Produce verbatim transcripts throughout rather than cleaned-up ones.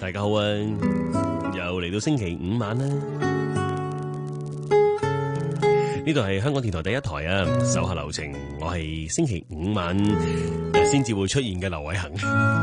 大家好啊，又嚟到星期五晚啦。呢度係香港電台第一台啊，手下留情，我係星期五晚先至會出現嘅劉偉恒。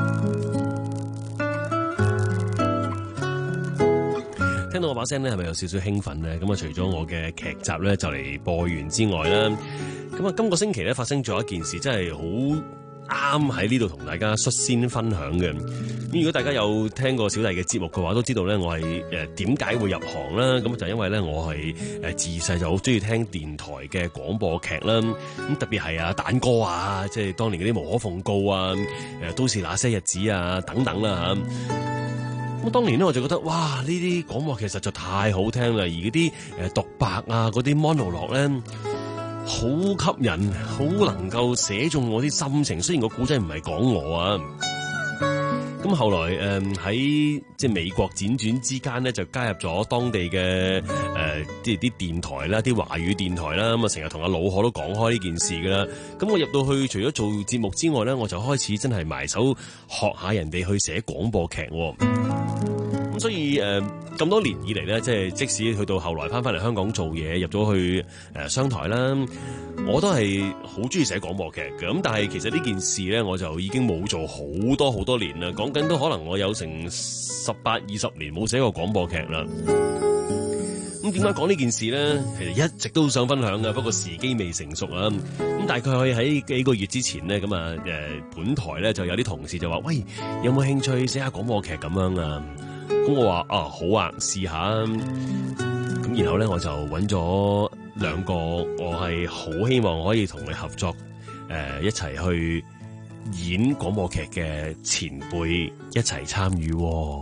聽到我把聲咧，係咪有少少興奮呢？咁啊，除咗我嘅劇集咧就嚟播完之外啦，咁啊，今個星期咧發生咗一件事，真係好啱喺呢度同大家率先分享嘅。咁如果大家有聽過小弟嘅節目嘅話，都知道咧我係誒點解會入行啦。咁就因為咧我係誒自細就好中意聽電台嘅廣播劇啦。咁特別係啊蛋哥啊，即係當年嗰啲無可奉告啊，誒都是那些日子啊等等啦嚇。咁當年咧我就覺得哇，呢啲廣播劇實在太好聽啦，而嗰啲誒獨白啊，嗰啲 monologue 咧，好吸引，好能夠寫中我啲心情。雖然個古仔唔係講我啊，咁後來誒喺即係美國輾轉之間咧，就加入咗當地嘅誒即係啲電台啦，啲華語電台啦，咁啊成日同阿老何都講開呢件事噶啦。咁我入到去，除咗做節目之外咧，我就開始真係埋手學下人哋去寫廣播劇。咁所以誒咁、呃、多年以嚟咧，即係即使去到後來翻翻嚟香港做嘢，入咗去誒商台啦，我都係好中意寫廣播劇嘅。咁但係其實呢件事咧，我就已經冇做好多好多年啦。講緊都可能我有成十八二十年冇寫過廣播劇啦。咁點解講呢件事咧？其實一直都想分享嘅，不過時機未成熟啊。咁大概可以喺幾個月之前咧，咁啊誒本台咧就有啲同事就話：喂，有冇興趣寫下廣播劇咁樣啊？咁我話啊好啊，試下。咁然後咧我就揾咗兩個我係好希望可以同你合作誒、呃、一齊去演廣播劇嘅前輩一齊參與。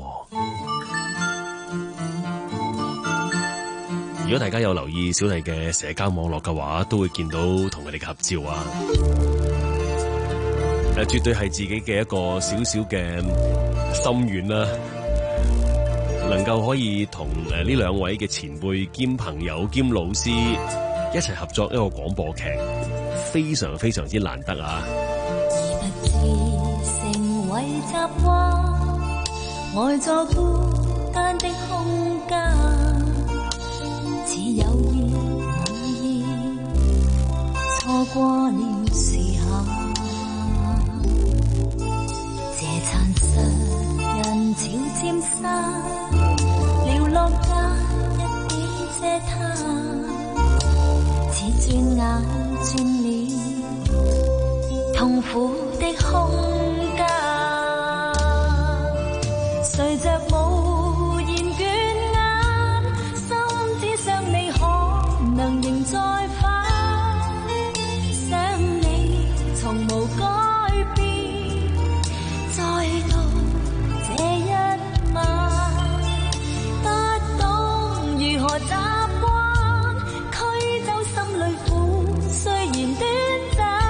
如果大家有留意小弟嘅社交網絡嘅話，都會見到同佢哋嘅合照啊。誒，絕對係自己嘅一個小小嘅心願啦。能夠可以同誒呢兩位嘅前輩兼朋友兼老師一齊合作一個廣播劇，非常非常之難得啊！ 不知成為習慣，呆在孤單的空間，似有意無意錯過了時候，這殘實人潮漸散，寥落間一點嗟嘆，似轉眼轉了痛苦的空間，隨着無言倦眼，心只想你可能仍在返，想你從無改變，再到這一晚，不懂如何習慣，驅走心裏苦，雖然短暫。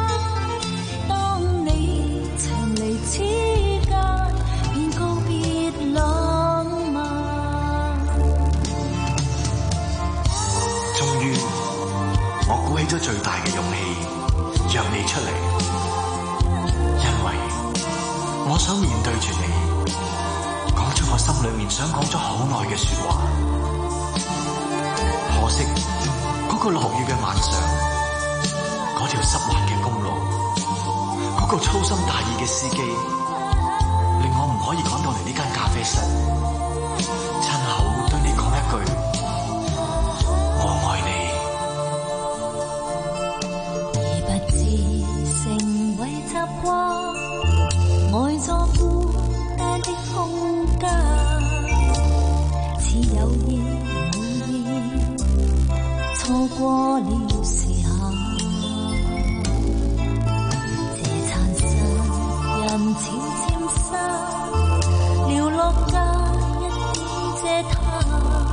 當你長離此間，便告別浪漫。 終於，我鼓起咗最大嘅勇氣約你出嚟，因為我想面對住你，講出我心裏面想講咗好耐嘅說話。可惜嗰個落雨嘅晚上，嗰條濕滑嘅公路，嗰個粗心大意嘅司機，令我唔可以趕到嚟呢間咖啡室，親口對你講一句我愛你。 已不知成為習慣，呆在孤單的空間，似有意無意錯過了時候，這殘實人潮漸散，寥落間一點嗟嘆，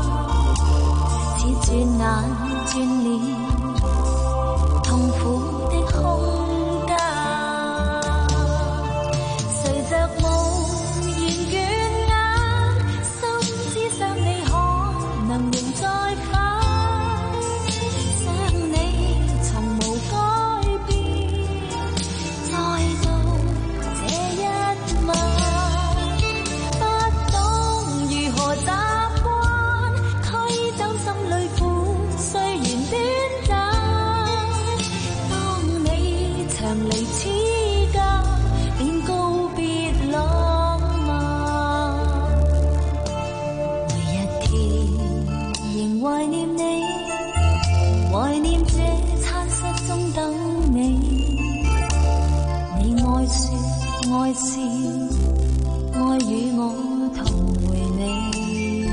似轉眼轉了痛苦的空間，隨着無言倦眼，心只想你可能仍在返，想你從無改變，再到這一晚，不懂懷念你，懷念這餐室中等你，你愛說愛笑，愛與我同回味，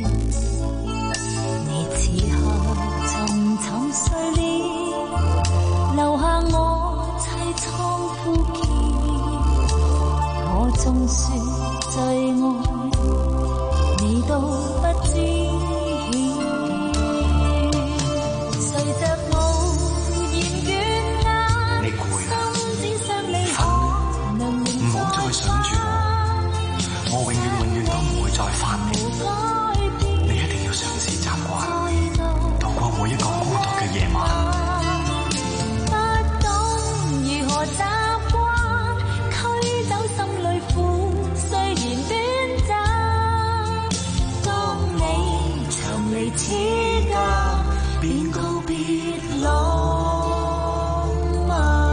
你此刻沉沉睡了，留下我凄愴枯竭，我縱說最愛你都不知曉，隨着無言倦眼， 你攰啦， 心只想你可能唔好再想住我，我永遠永遠都唔會再翻嚟。你一定要嘗試習慣，度過每一個孤獨嘅夜晚。 不懂如何習慣，驅走心裏苦，雖然短暫。當你長離此家，便告別浪漫。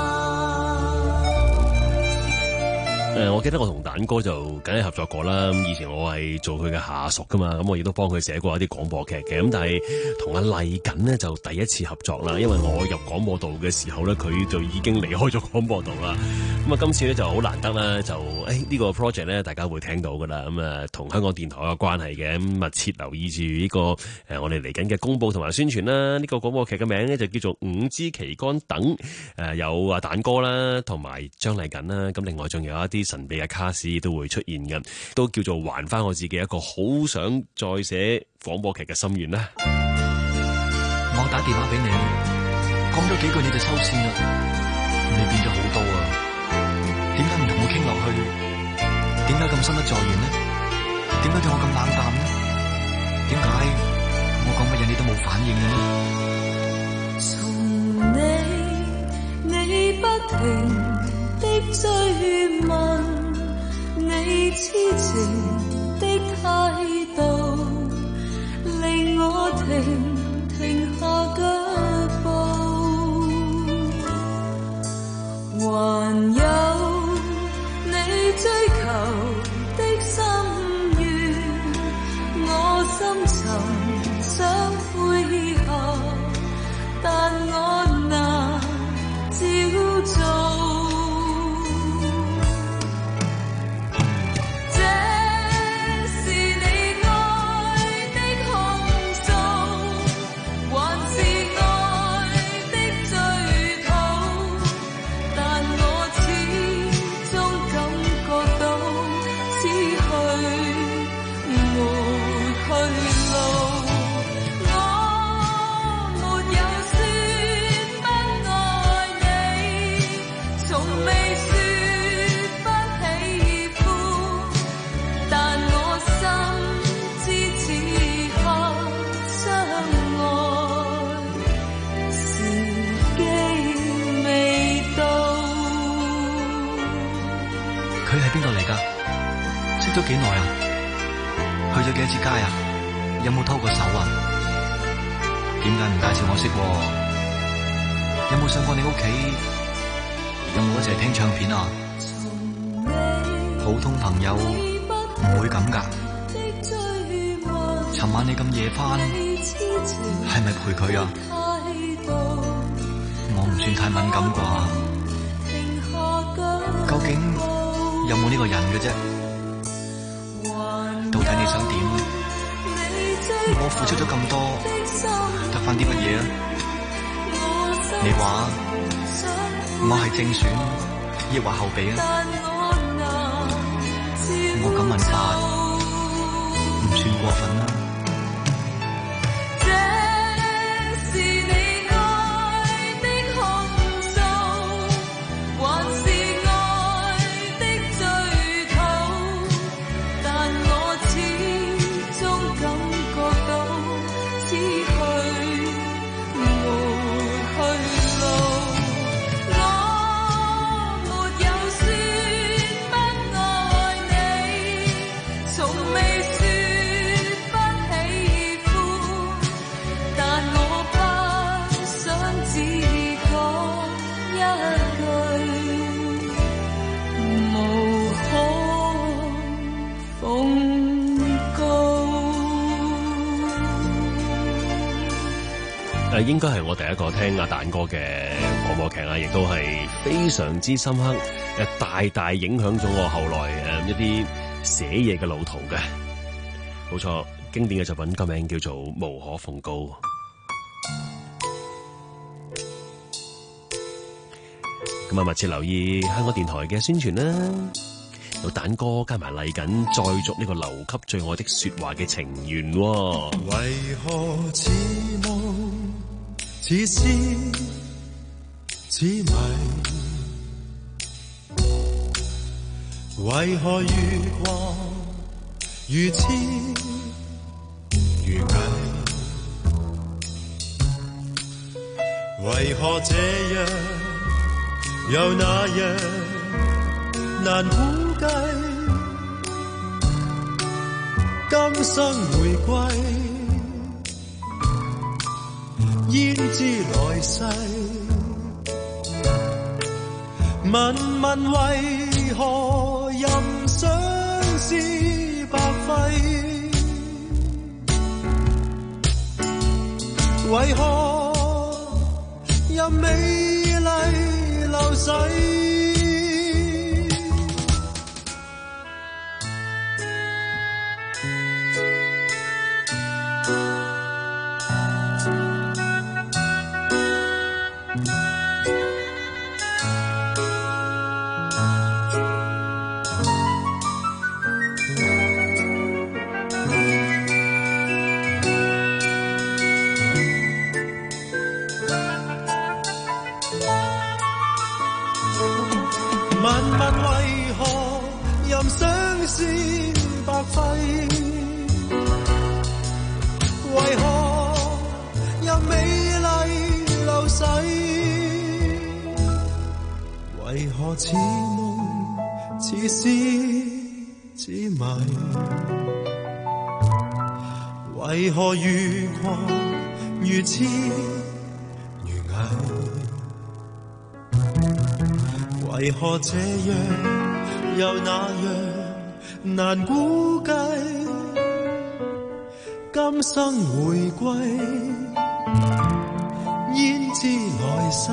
誒，我記得我同蛋哥就梗係合作過啦。咁以前我係做佢嘅下屬噶嘛，咁我亦都幫佢寫過一啲廣播劇嘅。咁但係同阿麗緊呢，就第一次合作啦，因為我入廣播道嘅時候咧，佢就已經離開咗廣播道啦。咁啊，今次咧就好難得啦，就誒呢、哎呢個 project 咧，大家會聽到噶啦。咁啊，同香港電台有關係嘅，咁密切留意住呢、呢個誒、呃、我哋嚟緊嘅公佈同埋宣傳啦。呢、呢個廣播劇嘅名咧就叫做《五支旗杆等》，誒、呃、有阿蛋哥啦，同埋張麗緊啦。咁另外仲有一啲神秘嘅卡士都會出現嘅，都叫做還翻我自己一個好想再寫廣播劇嘅心願啦。 我打電話俾你，講咗幾句你就收線啦，你變咗好多啊！點解唔同我傾落去？點解咁心不在焉呢？點解對我咁冷淡呢？點解我講乜嘢你都冇反應嘅呢？從你你不停的追問，你痴情的態度，令我停停下腳步，還有你追求的心願，我深沉想配合，但我難照做。 都幾耐啊？去咗幾多次街啊？有冇偷過手啊？點解唔介紹我識？有冇上過你屋企？有冇一齊聽唱片啊？普通朋友唔會咁㗎。尋晚你咁夜返，係咪陪佢啊？我唔算太敏感啩。究竟有冇呢個人嘅啫？到底你想點？我付出咗咁多，得返啲乜嘢啊？你話我係正選，抑或後備啊？我咁問法唔算過分啦。 從未說不誒，應該係我第一個聽阿蛋哥嘅廣播劇啦，亦都係非常之深刻，誒，大大影響咗我後來誒一啲寫嘢嘅路途嘅。冇錯，經典嘅作品個名叫做《無可奉告》。咁啊，密切留意香港電台嘅宣傳啦，有蛋哥加埋嚟緊再續呢個留給最愛的說話嘅情緣。 為何似夢似思似迷？為何月光如痴如藝？為何這樣又那樣難估計？今生回歸，焉知來世？問問為何任相思白費？為何任美麗流逝？似夢似詩似迷，為何月光如痴如藝？為何這樣又那樣難估計？今生回歸，焉知來世？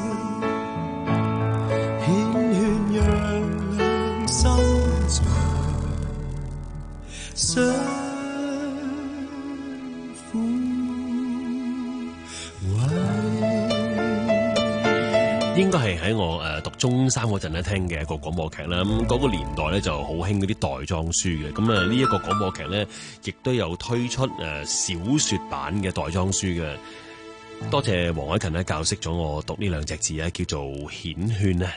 應該係喺我誒讀中三嗰陣咧聽嘅一個廣播劇啦。咁嗰個年代咧就好興嗰啲袋裝書嘅。咁啊呢一個廣播劇咧，亦都有推出誒小說版嘅袋裝書嘅。多謝黃凱芹咧教識咗我讀呢兩隻字啊，叫做繾綣啊。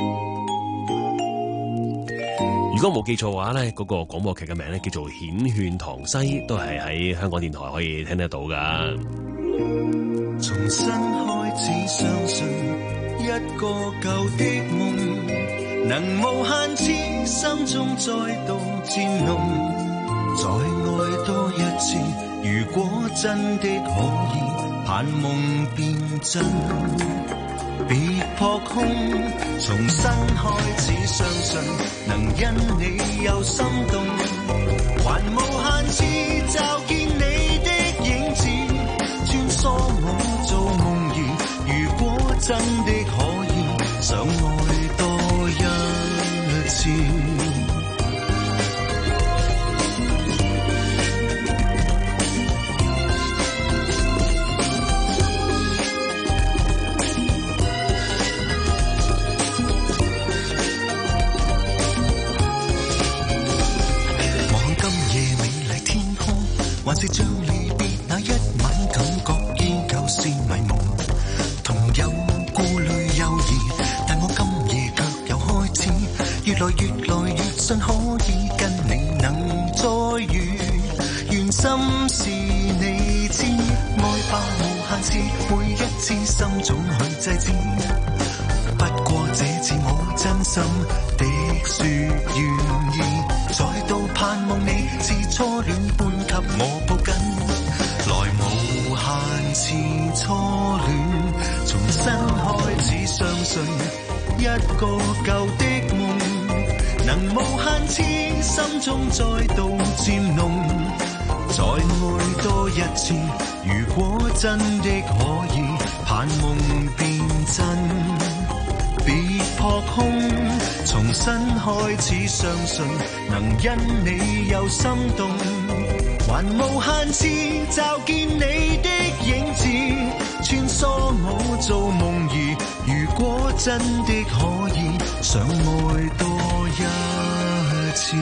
如果冇記錯嘅話咧，嗰個廣播劇嘅名咧叫做《繾綣塘西》，都係喺香港電台可以聽得到噶。 重新開始相信一個舊的夢，能無限次心中再度漸濃，再愛多一次，如果真的可以，盼夢變真，別撲空，重新開始相信，能因你有心動，還無限次驟見你的影子，穿梭我做夢兒，如果真的可以，想愛多一次。還是像離別那一晚，感覺依舊是迷蒙，同有顧慮猶豫，但我今夜卻又開始越來越來越信可以跟你能再遇，願心是你知，愛吧無限次，每一次心總去制止，不過這次我真心的說願意，再度盼望你似初戀般給我抱緊，來無限次初戀，重新開始相信一個舊的夢，能無限次心中再度漸濃， 再愛多一次。如果真的可以，盼夢變真，別撲空，重新開始相信，能因你有心動，還無限次驟見你的影子，穿梭我做夢兒。如果真的可以，想愛多一次。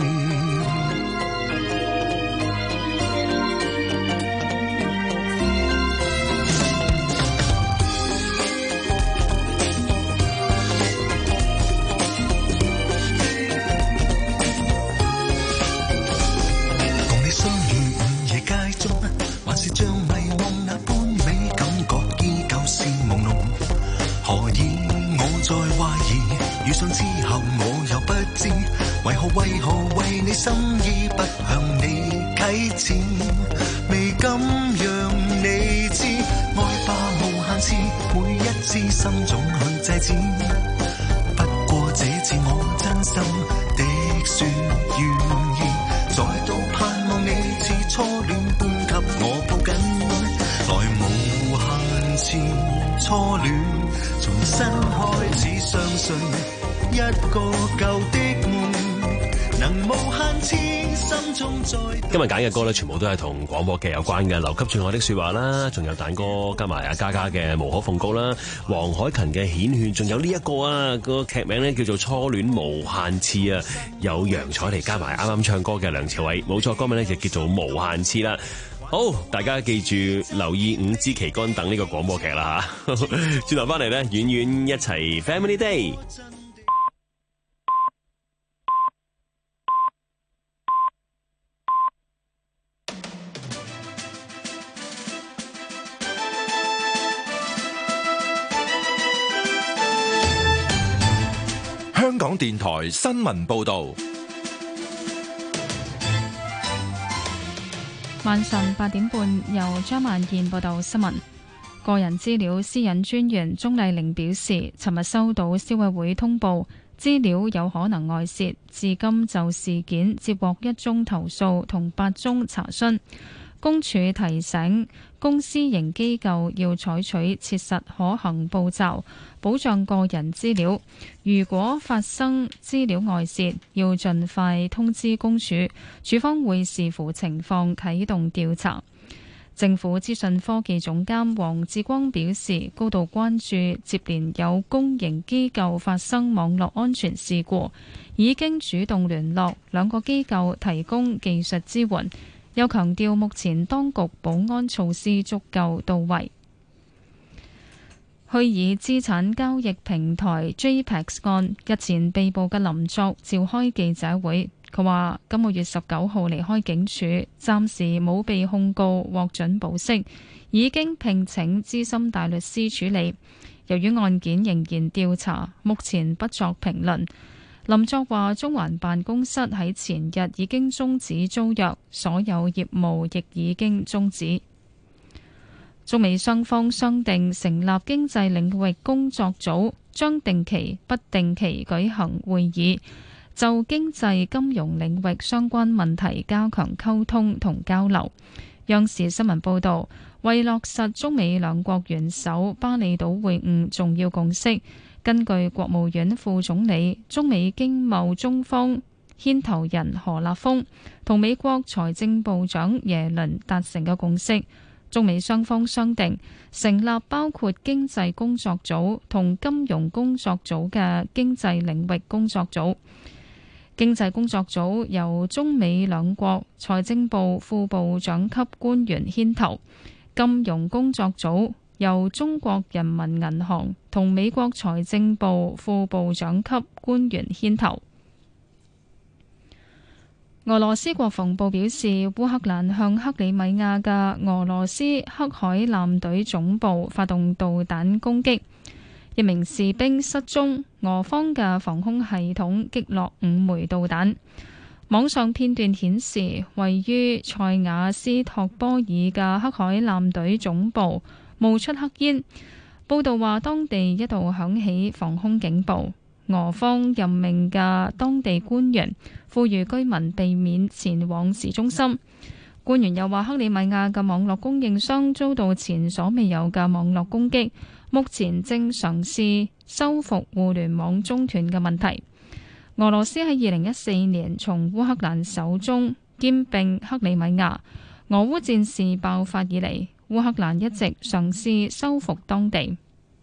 為何為何為你心意不向你啟齒，未敢讓你知，愛吧無限次，每一次心總去制止。不過這次我真心的說願意，再度盼望你似初戀般給我抱緊，來無限次初戀，重新開始相信一個舊的夢。 今日揀嘅歌咧，全部都係同廣播劇有關嘅，留給最愛的說話啦，仲有蛋哥加埋阿嘉嘉嘅無可奉告啦，黃凱芹嘅顯勸，仲有呢一個啊，個劇名咧叫做初戀無限次啊，有楊采妮加埋啱啱唱歌嘅梁朝偉，冇錯，歌名咧就叫做無限次啦。好，大家記住留意五支旗杆等呢個廣播劇啦吓。轉頭翻嚟咧，遠遠一齊 Family Day。 香港電台新聞報道， 晚上八點半由張萬燕報道新聞。個人資料私隱專員鍾麗玲表示，尋日收到消委會通報，資料有可能外泄，至今就事件接獲一宗投訴同八宗查詢。公署提醒公私營機構要採取切實可行步驟，保障個人資料。如果發生資料外泄，要盡快通知公署，署方會視乎情況啟動調查。政府資訊科技總監黃志光表示，高度關注接連有公營機構發生網絡安全事故，已經主動聯絡兩個機構提供技術支援。又強調目前當局保安措施足夠到位。虛擬資產交易平台 J P E X 案日前被捕嘅林作召開記者會，佢話今個月十九號離開警署，暫時冇被控告，獲准保釋，已經聘請資深大律師處理。由於案件仍然調查，目前不作評論。林作話：中環辦公室喺前日已經終止租約，所有業務亦已經終止。中美雙方商定成立經濟領域工作組，將定期不定期舉行會議，就經濟金融領域相關問題加強溝通同交流。央視新聞報導，為落實中美兩國元首巴厘島會晤重要共識，根據國務院副總理、中美經貿中方牽頭人何立峰同美國財政部長耶倫達成嘅共識，中美雙方商定成立包括經濟工作組同金融工作組嘅經濟領域工作組。經濟工作組由中美兩國財政部副部長級官員牽頭，金融工作組由中國人民銀行同美國財政部副部長級官員牽頭。俄羅斯國防部表示，烏克蘭向克里米亞嘅俄羅斯黑海艦隊總部發動導彈攻擊，一名士兵失蹤，俄方嘅防空系統擊落五枚導彈。網上片段顯示，位於塞瓦斯托波爾嘅黑海艦隊總部冒出黑煙，報道話當地一度響起防空警報。俄方任命嘅當地官員呼籲居民避免前往市中心。 官員又話，克里米亞嘅網絡供應商遭到前所未有嘅網絡攻擊，目前正嘗試修復互聯網中斷嘅問題。俄羅斯喺二零一四年從烏克蘭手中兼併克里米亞，俄烏戰事爆發以嚟，烏克蘭一直嘗試修復當地。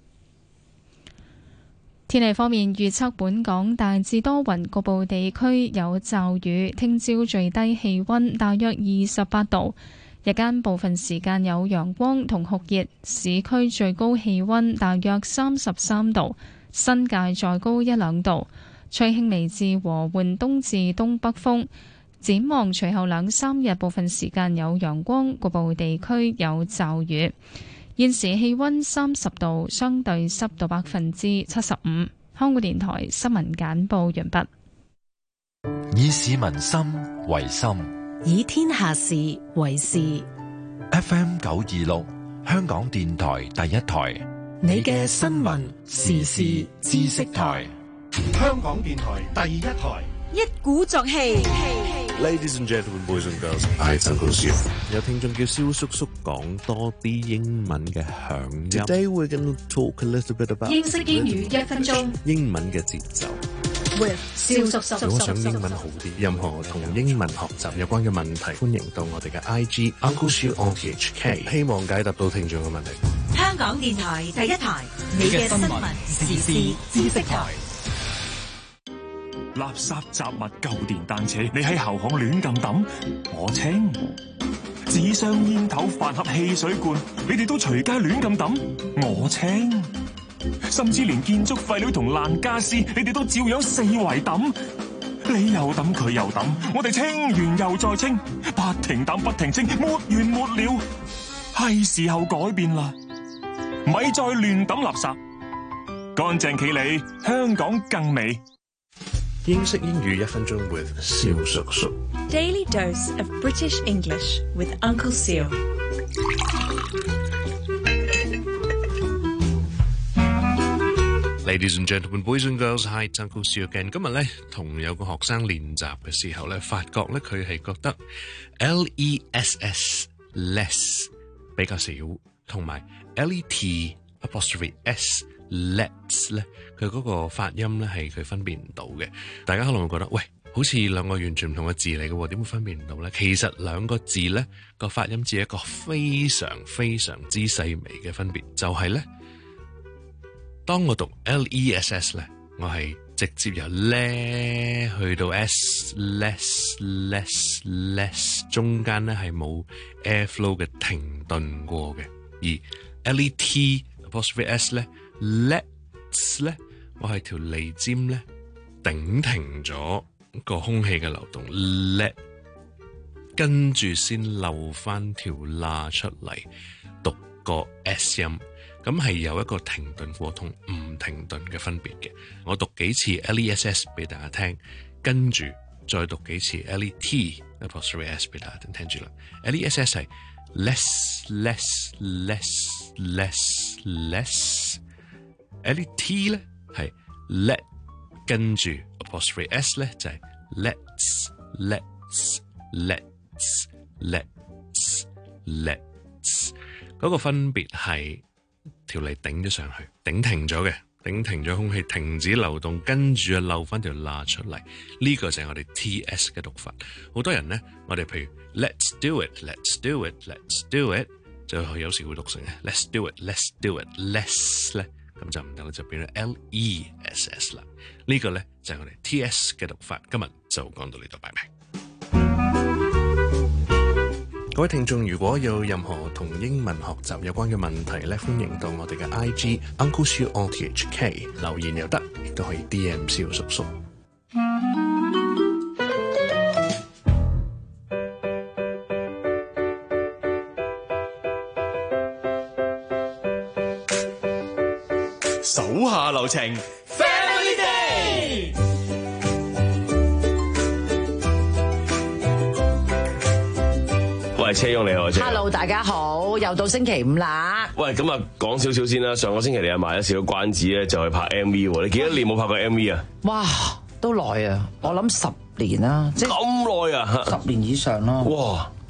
天氣方面預測，本港大致多雲，局部地區有驟雨。聽朝最低氣溫大約二十八度，日間部分時間有陽光同酷熱，市區最高氣溫大約三十三度，新界再高一兩度。吹輕微至和緩東至東北風。展望隨後兩三日，部分時間有陽光，局部地區有驟雨。現時氣溫三十度，相對濕度百分之七十五。香港電台新聞簡報完畢。 以市民心為心， 以天下事為事。 F M 九二六，香港電台第一台， 你嘅新聞時事知識台， 香港電台第一台， 一鼓作氣。 Ladies and gentlemen, boys and girls, I am Uncle Siu。有聽眾叫蕭叔叔講多啲英文嘅響音。Today we're going to talk a little bit about 英式英語一分鐘， 英文嘅節奏。 With 蕭叔叔。 如果想英文好啲，任何同英文學習有關嘅問題，歡迎到我哋嘅 I G Uncle Siu on T H K， 希望解答到聽眾嘅問題。 香港電台第一台，你嘅新聞時事知識台。 垃圾雜物舊電單車，你喺後巷亂咁抌，我清；紙箱煙頭飯盒汽水罐，你哋都隨街亂咁抌，我清；甚至連建築廢料同爛家私，你哋都照樣四圍抌，你又抌佢又抌，我哋清完又再清，不停抌不停清，沒完沒了。係時候改變啦，咪再亂抌垃圾，乾淨企理，香港更美。 英式英語一分鐘 with 蕭叔叔。 Daily dose of British English with Uncle Siu。 Ladies and gentlemen, boys and girls, hi, it's Uncle Siu again。 今日咧同有個學生練習嘅時候咧，發覺咧佢係覺得 L E S S less 比較少，同埋 L E T apostrophe S let's 咧，佢嗰個發音咧係佢分辨唔到嘅。大家可能會覺得，喂，好似兩個完全唔同嘅字嚟嘅，點會分辨唔到咧？其實兩個字咧個發音只係一個非常非常之細微嘅分別，就係咧，當我讀 L E S S 咧，我係直接由咧去到 s less less less， 中間咧係冇 air flow 嘅停頓過嘅，而 L E T apostrophe s 咧。Let's 咧，我係條脷尖咧頂停咗個空氣嘅流動 ，let 跟住先漏翻條罅出嚟，讀個 s 音，咁係有一個停頓過同唔停頓嘅分別嘅。我讀幾次 L E S S 俾大家聽，跟住再讀幾次 L E T apostrophe s 俾大家聽，聽住啦。L E S S 係 less less less less less。L E T 咧係 let 跟住 apostrophe s 咧就係 let's let's let's let's let's 嗰個分別係條脷頂咗上去，頂停咗嘅，頂停咗空氣停止流動，跟住啊漏翻條罅出嚟，呢、這個就係我哋 T S 嘅讀法。好多人咧，我哋譬如 let's do it let's do it let's do it 就有時會讀成 let's do it let's do it less 咧。咁就唔得啦，就變咗 L E S S 啦。呢個咧就係我哋 T S 嘅讀法。今日就講到呢度，拜拜。各位聽眾，如果有任何同英文學習有關嘅問題咧，歡迎到我哋嘅 I G Uncle Siu on T H K 留言又得，亦都可以 D M 蕭叔叔。 手下留情 ，Family Day。 喂，車勇你好，車。 Hello， 大家好，又到星期五啦。 喂，咁啊，講少少先啦。上個星期你又賣咗少少關子咧，就去拍 M V 喎。你幾多年冇拍過 M V 啊？ 哇，都耐啊！我諗十年啦，即係咁耐啊， 十年以上咯。 哇！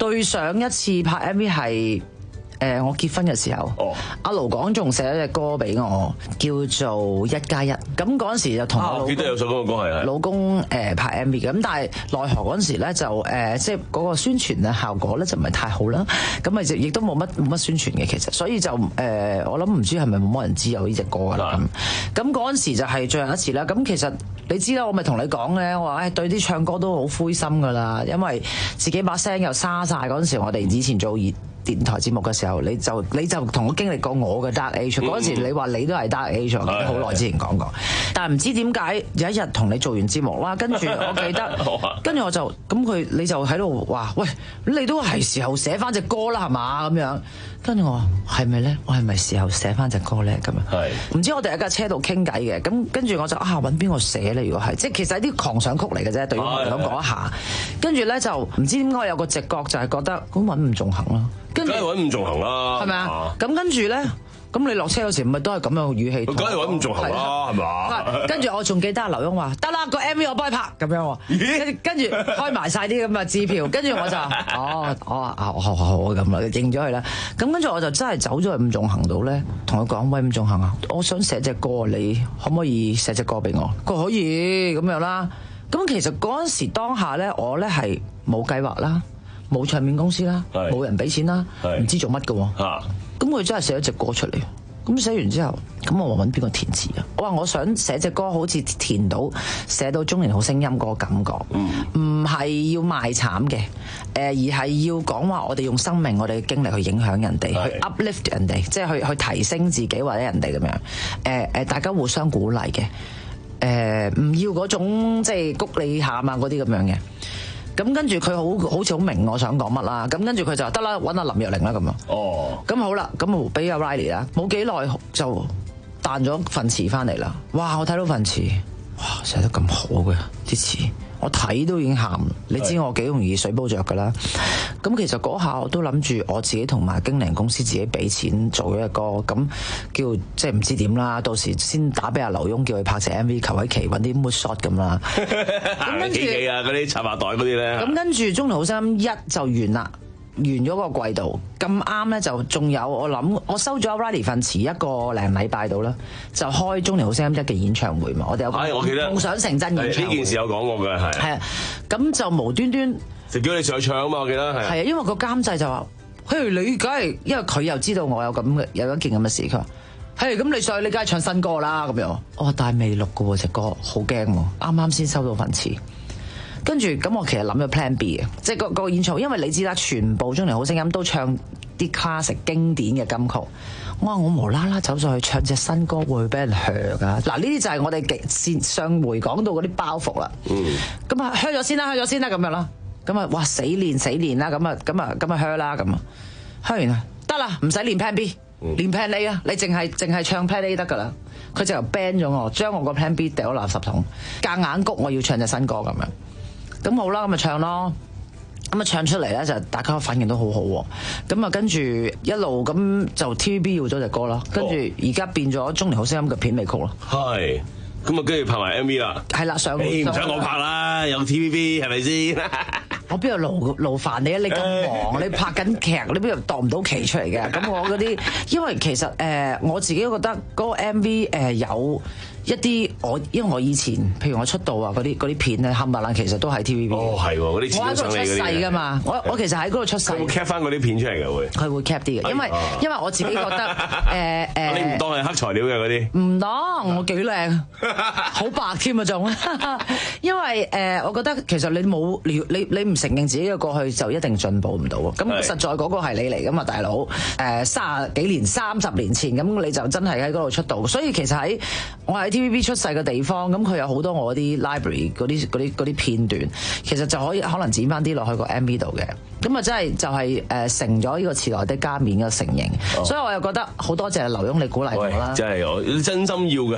對上一次拍 M V 係。誒，我結婚嘅時候，阿盧廣仲寫咗隻歌俾我，叫做《一加一》。咁嗰陣時就同我老公， 記得有首歌嘅歌係老公誒拍 M V 嘅。咁但係奈何嗰陣時咧就誒，即係嗰個宣傳嘅效果咧就唔係太好啦。咁咪就亦都冇乜冇乜宣傳嘅其實，所以就誒，我諗唔知係咪冇乜人知有呢隻歌㗎啦。咁咁嗰陣時就係最後一次啦。咁其實你知啦，我咪同你講咧，我話誒對啲唱歌都好灰心㗎啦，因為自己把聲又沙晒。嗰陣時，我哋以前做熱電台節目嘅時候，你就你就同我經歷過我嘅 dark age。嗰陣時你話你都係 dark age，好耐之前講過。但係唔知點解有一日同你做完節目啦，跟住我記得，跟住我就咁佢你就喺度話：喂，你都係時候寫翻隻歌啦，係嘛咁樣？跟住我話係咪咧？我係咪時候寫翻隻歌咧？咁樣，唔知我哋喺架車度傾偈嘅，咁跟住我就啊揾邊個寫咧？如果係即係其實係啲狂想曲嚟嘅啫，對於我嚟講講一下。跟住咧就唔知點解有個直覺就係覺得咁揾唔仲行啦。梗係揾唔仲行啦， 係咪啊？咁跟住咧，咁你落車嗰時咪都係咁樣嘅語氣。 梗係揾唔仲行啦，係嘛？ 跟住我仲記得劉墉話：得啦，個 M V 我幫你拍咁樣喎。跟住開埋晒啲咁嘅支票，跟住我就哦，我話啊，好好咁啦，認咗佢啦。咁跟住我就真係走咗去伍仲衡度咧，同佢講：喂，伍仲衡啊，我想寫隻歌，你可唔可以寫隻歌俾我？佢可以咁樣啦。咁其實嗰陣時當下咧，我咧係冇計劃啦。冇唱片公司啦，冇人俾錢啦，唔知做乜嘅喎。咁佢真係寫咗隻歌出嚟。咁寫完之後，咁我話揾邊個填詞啊？我話我想寫隻歌，好似填到寫到中年好聲音嗰個感覺，唔係要賣慘嘅，誒而係要講話我哋用生命、我哋嘅經歷去影響人哋，去 uplift 人哋，即係去去提升自己或者人哋咁樣。誒誒，大家互相鼓勵嘅，誒唔要嗰種即係谷你喊啊嗰啲咁樣嘅。咁跟住佢好好似好明我想講乜啦，咁跟住佢就得啦，揾阿林若寧啦咁啊。哦，咁好啦，咁俾阿 Riley 啦，冇幾耐就彈咗份詞翻嚟啦。哇！我睇到份詞，哇，寫得咁好嘅啲詞，我睇都已經喊。你知我幾容易水煲着噶啦。咁其實嗰下我都諗住我自己同埋經理人公司自己俾錢做咗一個咁叫即係唔知點啦，到時先打俾阿劉墉叫佢拍隻 M V， 求其揾啲 mood shot 咁啦。 咁跟住啊，嗰啲插畫袋嗰啲咧。 咁跟住中年好聲音一就完啦，完咗個季度咁啱咧，就仲有我諗我收咗 Riley 份詞一個零禮拜到啦，就開中年好聲音一嘅演唱會嘛。我哋有個夢想成真演唱會。 呢件事有講過嘅係。係啊，咁就無端端。 就叫你上去唱啊嘛，我記得係。 係啊，因為個監製就話：嘿，你梗係，因為佢又知道我有咁嘅有一件咁嘅事，佢話：嘿，咁你上去你梗係唱新歌啦咁樣。我話但係未錄嘅喎隻歌，好驚喎，啱啱先收到份詞。跟住咁，我其實諗咗 Plan B 嘅，即係個個演唱會，因為你知啦，全部中年好聲音都唱啲 classic 經典嘅金曲。我話我無啦啦走上去唱隻新歌，會唔會俾人噓㗎？嗱，呢啲就係我哋極上回講到嗰啲包袱啦。嗯。咁啊，噓咗先啦，噓咗先啦，咁樣啦。咁啊，哇！死練死練啦，咁啊，咁啊，咁啊，靴啦，咁啊，靴完啦，得啦，唔使練 Plan B，練 Plan A 啊，你淨係淨係唱 Plan A 得噶啦。佢就 ban 咗我，將我個 Plan B 掉咗垃圾桶，夾硬谷我要唱隻新歌咁樣。咁好啦，咁咪唱咯。咁啊唱出嚟咧，就大家反應都好好喎。咁啊跟住一路咁就 T V B 要咗隻歌啦，跟住而家變咗中年好聲音嘅片尾曲咯。 係。咁啊，跟住拍埋 M V 啦。係啦，上唔使我拍啦，有 T V B 係咪先？ 我邊度勞勞煩你啊？你咁忙，你拍緊劇，你邊度度唔到期出嚟嘅？咁我嗰啲，因為其實誒、呃、我自己覺得嗰個 M V 誒、呃、有一啲我，因為我以前譬如我出道啊嗰啲嗰啲片咧，冚唪唥其實都係 T V B。哦，係喎，嗰啲錢都上嚟嗰啲。我喺度出世㗎嘛，我我其實喺嗰度出世。佢會 cap 翻嗰啲片出嚟嘅會。佢會 cap 啲嘅，因為因為我自己覺得誒誒。呃呃、你唔當係黑材料嘅嗰啲？唔當，我幾靚，好白添啊仲。因為誒、呃，我覺得其實你冇你你你唔承認自己嘅過去，就一定進步唔到。咁實在嗰個係你嚟㗎嘛，大佬。誒三十幾年、三十年前，咁你就真係喺嗰度出道。所以其實喺我喺 T V B 出世嘅地方，咁佢有好多我啲 library 嗰啲嗰啲嗰啲片段，其實就可以可能剪翻啲落去個 M V 度嘅。咁啊，真係就係誒成咗呢個遲來的加冕嘅成形。哦、所以我又覺得好多謝劉墉你鼓勵我啦。真係我真心要嘅。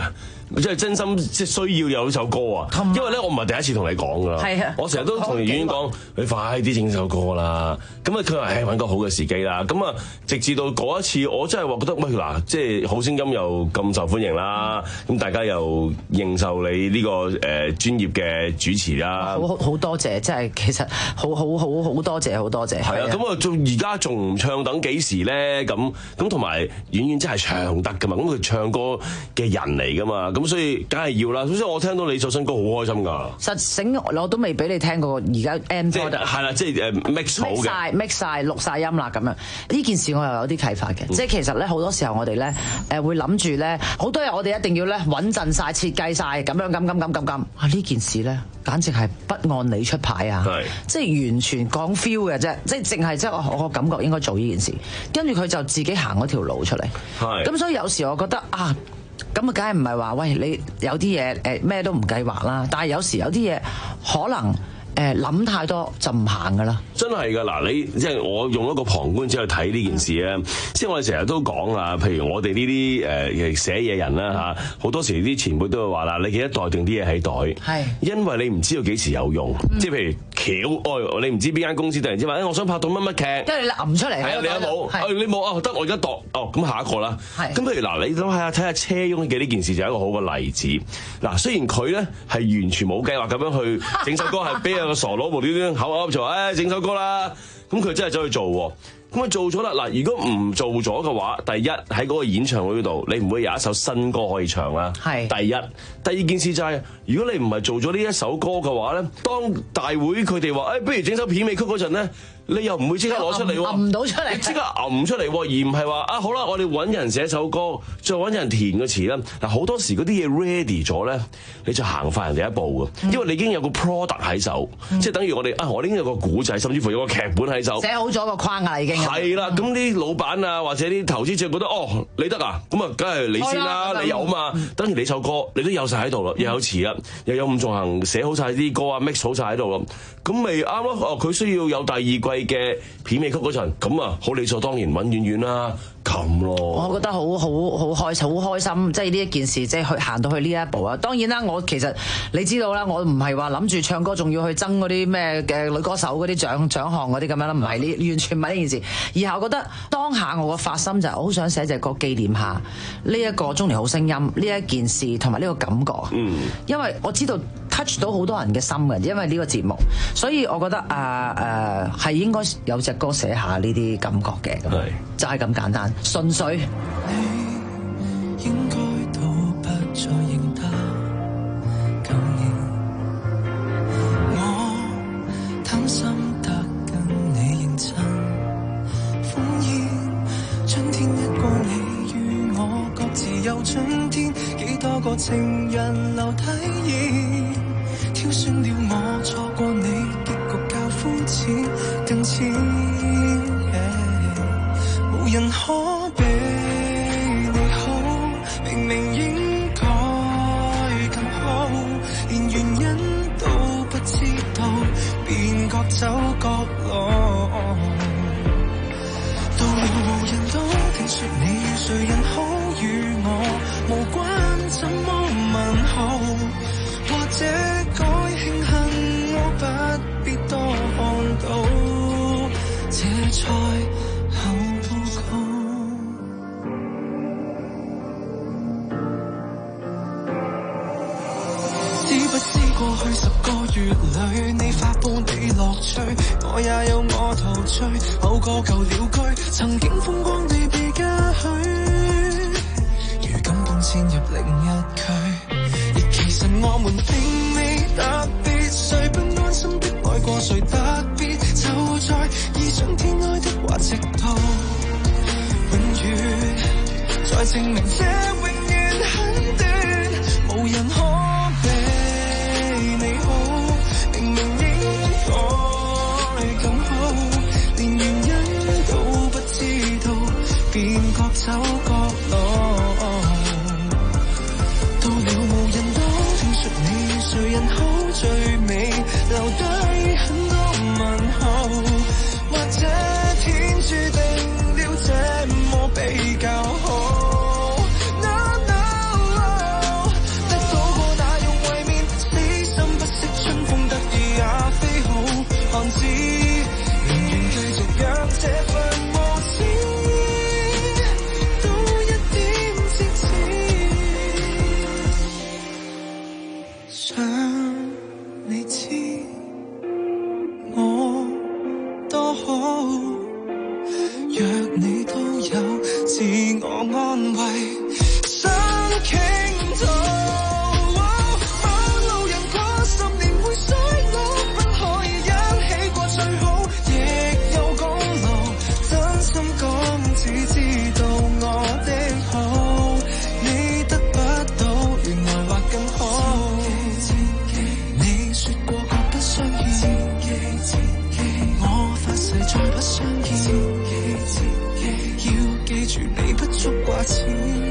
即係真心即係需要有首歌啊！因為咧，我唔係第一次同你講噶啦，我成日都同演員講，你快啲整首歌啦。咁啊，佢話誒揾個好嘅時機啦。咁啊，直至到嗰一次，我真係話覺得喂嗱，即係好聲音又咁受歡迎啦，咁大家又認受你呢個誒專業嘅主持啦。 好好多謝，真係其實好好好好多謝好多謝。 係啊，咁啊，仲而家仲唔唱等幾時咧？咁咁同埋演員真係唱得噶嘛？咁佢唱歌嘅人嚟噶嘛？咁所以梗係要啦。所以我聽到你首新歌好開心㗎。實醒我都未俾你聽過，而家 end 即係係啦，即係誒 mix 好嘅 mix 曬 mix 曬錄曬音啦咁樣。呢件事我又有啲啟發嘅，嗯、即係其實咧好多時候我哋咧誒會諗住咧好多嘢我哋一定要咧穩陣晒、設計晒，咁樣咁咁咁咁咁。啊呢件事咧簡直係不按理出牌啊！即係完全講 feel 嘅啫，即係淨係即係我我感覺應該做呢件事，跟住佢就自己行嗰條路出嚟。咁所以有時我覺得啊。咁啊，梗係唔係話喂你有啲嘢誒咩都唔計劃啦，但係有時有啲嘢可能誒諗、呃、太多就唔行噶啦。真係㗎嗱，你即係我用一個旁觀者去睇呢件事咧，即係我哋成日都講啊，譬如我哋呢啲誒寫嘢人啦嚇，好多時啲前輩都會話啦，你記得袋定啲嘢喺袋，係因為你唔知道幾時有用，嗯、即係譬如。橋，哦，你唔知邊間公司突然之間話，誒，我想拍到乜乜劇，跟住你揞出嚟，係啊，你有冇？哦，你冇啊，得我而家度，哦，咁下一個啦。係。咁譬如嗱，你諗下睇下車翁嘅呢件事就係一個好嘅例子。嗱，雖然佢咧係完全冇計劃咁樣去整首歌，係俾個傻佬無端端口噏就話，誒，整首歌啦。咁佢真係走去做喎。咁啊做咗啦！嗱，如果唔做咗嘅話，第一喺嗰個演唱會度，你唔會有一首新歌可以唱啦。係。第一，第二件事就係、是，如果你唔係做咗呢一首歌嘅話咧，當大會佢哋話，誒、哎，不如整首片尾曲嗰陣咧，你又唔會即刻攞出嚟喎，揞唔到出嚟，即刻揞出嚟喎，而唔係話啊好啦，我哋揾人寫首歌，再揾人填個詞啦。嗱，好多時嗰啲嘢 ready 咗咧，你就行快人哋一步嘅，因為你已經有個 product 喺手，嗯、即係等於我哋啊，我哋已經有個古仔，甚至乎有個劇本喺手，寫好咗個框啦已經。係啦，咁啲老闆啊或者啲投資者覺得哦你得啊，咁啊梗係你先啦，你有嘛，等於你首歌你都有晒喺度啦，又有詞啦，又有伍仲衡寫好晒啲歌啊 mix 好晒喺度咯，咁咪啱咯。哦，佢需要有第二季嘅片尾曲嗰陣，咁啊好理所當然揾遠遠啦咁咯。我覺得好好好開好開心，即係呢一件事，即係去行到去呢一步啊。當然啦，我其實你知道啦，我唔係話諗住唱歌仲要去爭嗰啲咩嘅女歌手嗰啲獎獎項嗰啲咁樣啦，唔係呢，完全唔係呢件事。而係我覺得當下我個發心就係好想寫隻歌紀念下呢一個中年好聲音呢一件事同埋呢個感覺。嗯，因為我知道 touch 到好多人嘅心嘅，因為呢個節目，所以我覺得啊誒係應該有隻歌寫下呢啲感覺嘅，咁就係咁簡單，純粹。 你應該都不再認得舊年，我貪心得跟你認真，烽煙春天一過，你與我各自有春天，幾多個情人留體驗，挑選了我錯過你，結局較膚淺更淺，無人可比你好，明明應該更好，連原因都不知道，便各走各路，到了無人都聽說你與誰人好，與我無關，怎麼問候？或者該慶幸我不必多看到，這才後報告。知不知過去十個月裏，你發佈你樂趣，我也有我陶醉，某個舊鳥居，曾經風光地被加許，如今搬遷入另一區。其實我們並未特別，誰不安心的愛過誰特別，就在異想天開的話直到永遠，再證明這永遠很短，無人可比你好，明明應該更好，連原因都不知道，便各走各路。誰人好最美，留低很多問候，或者天注定了這麼比較好。No no， 自我安慰，想傾吐。某路人過十年會衰老，不可以一起過最好，亦有公路。真心講，只知道我的好，你得不到，原來或更好。你說過覺得相厭，我發誓再不相見。要記住你不足掛齒。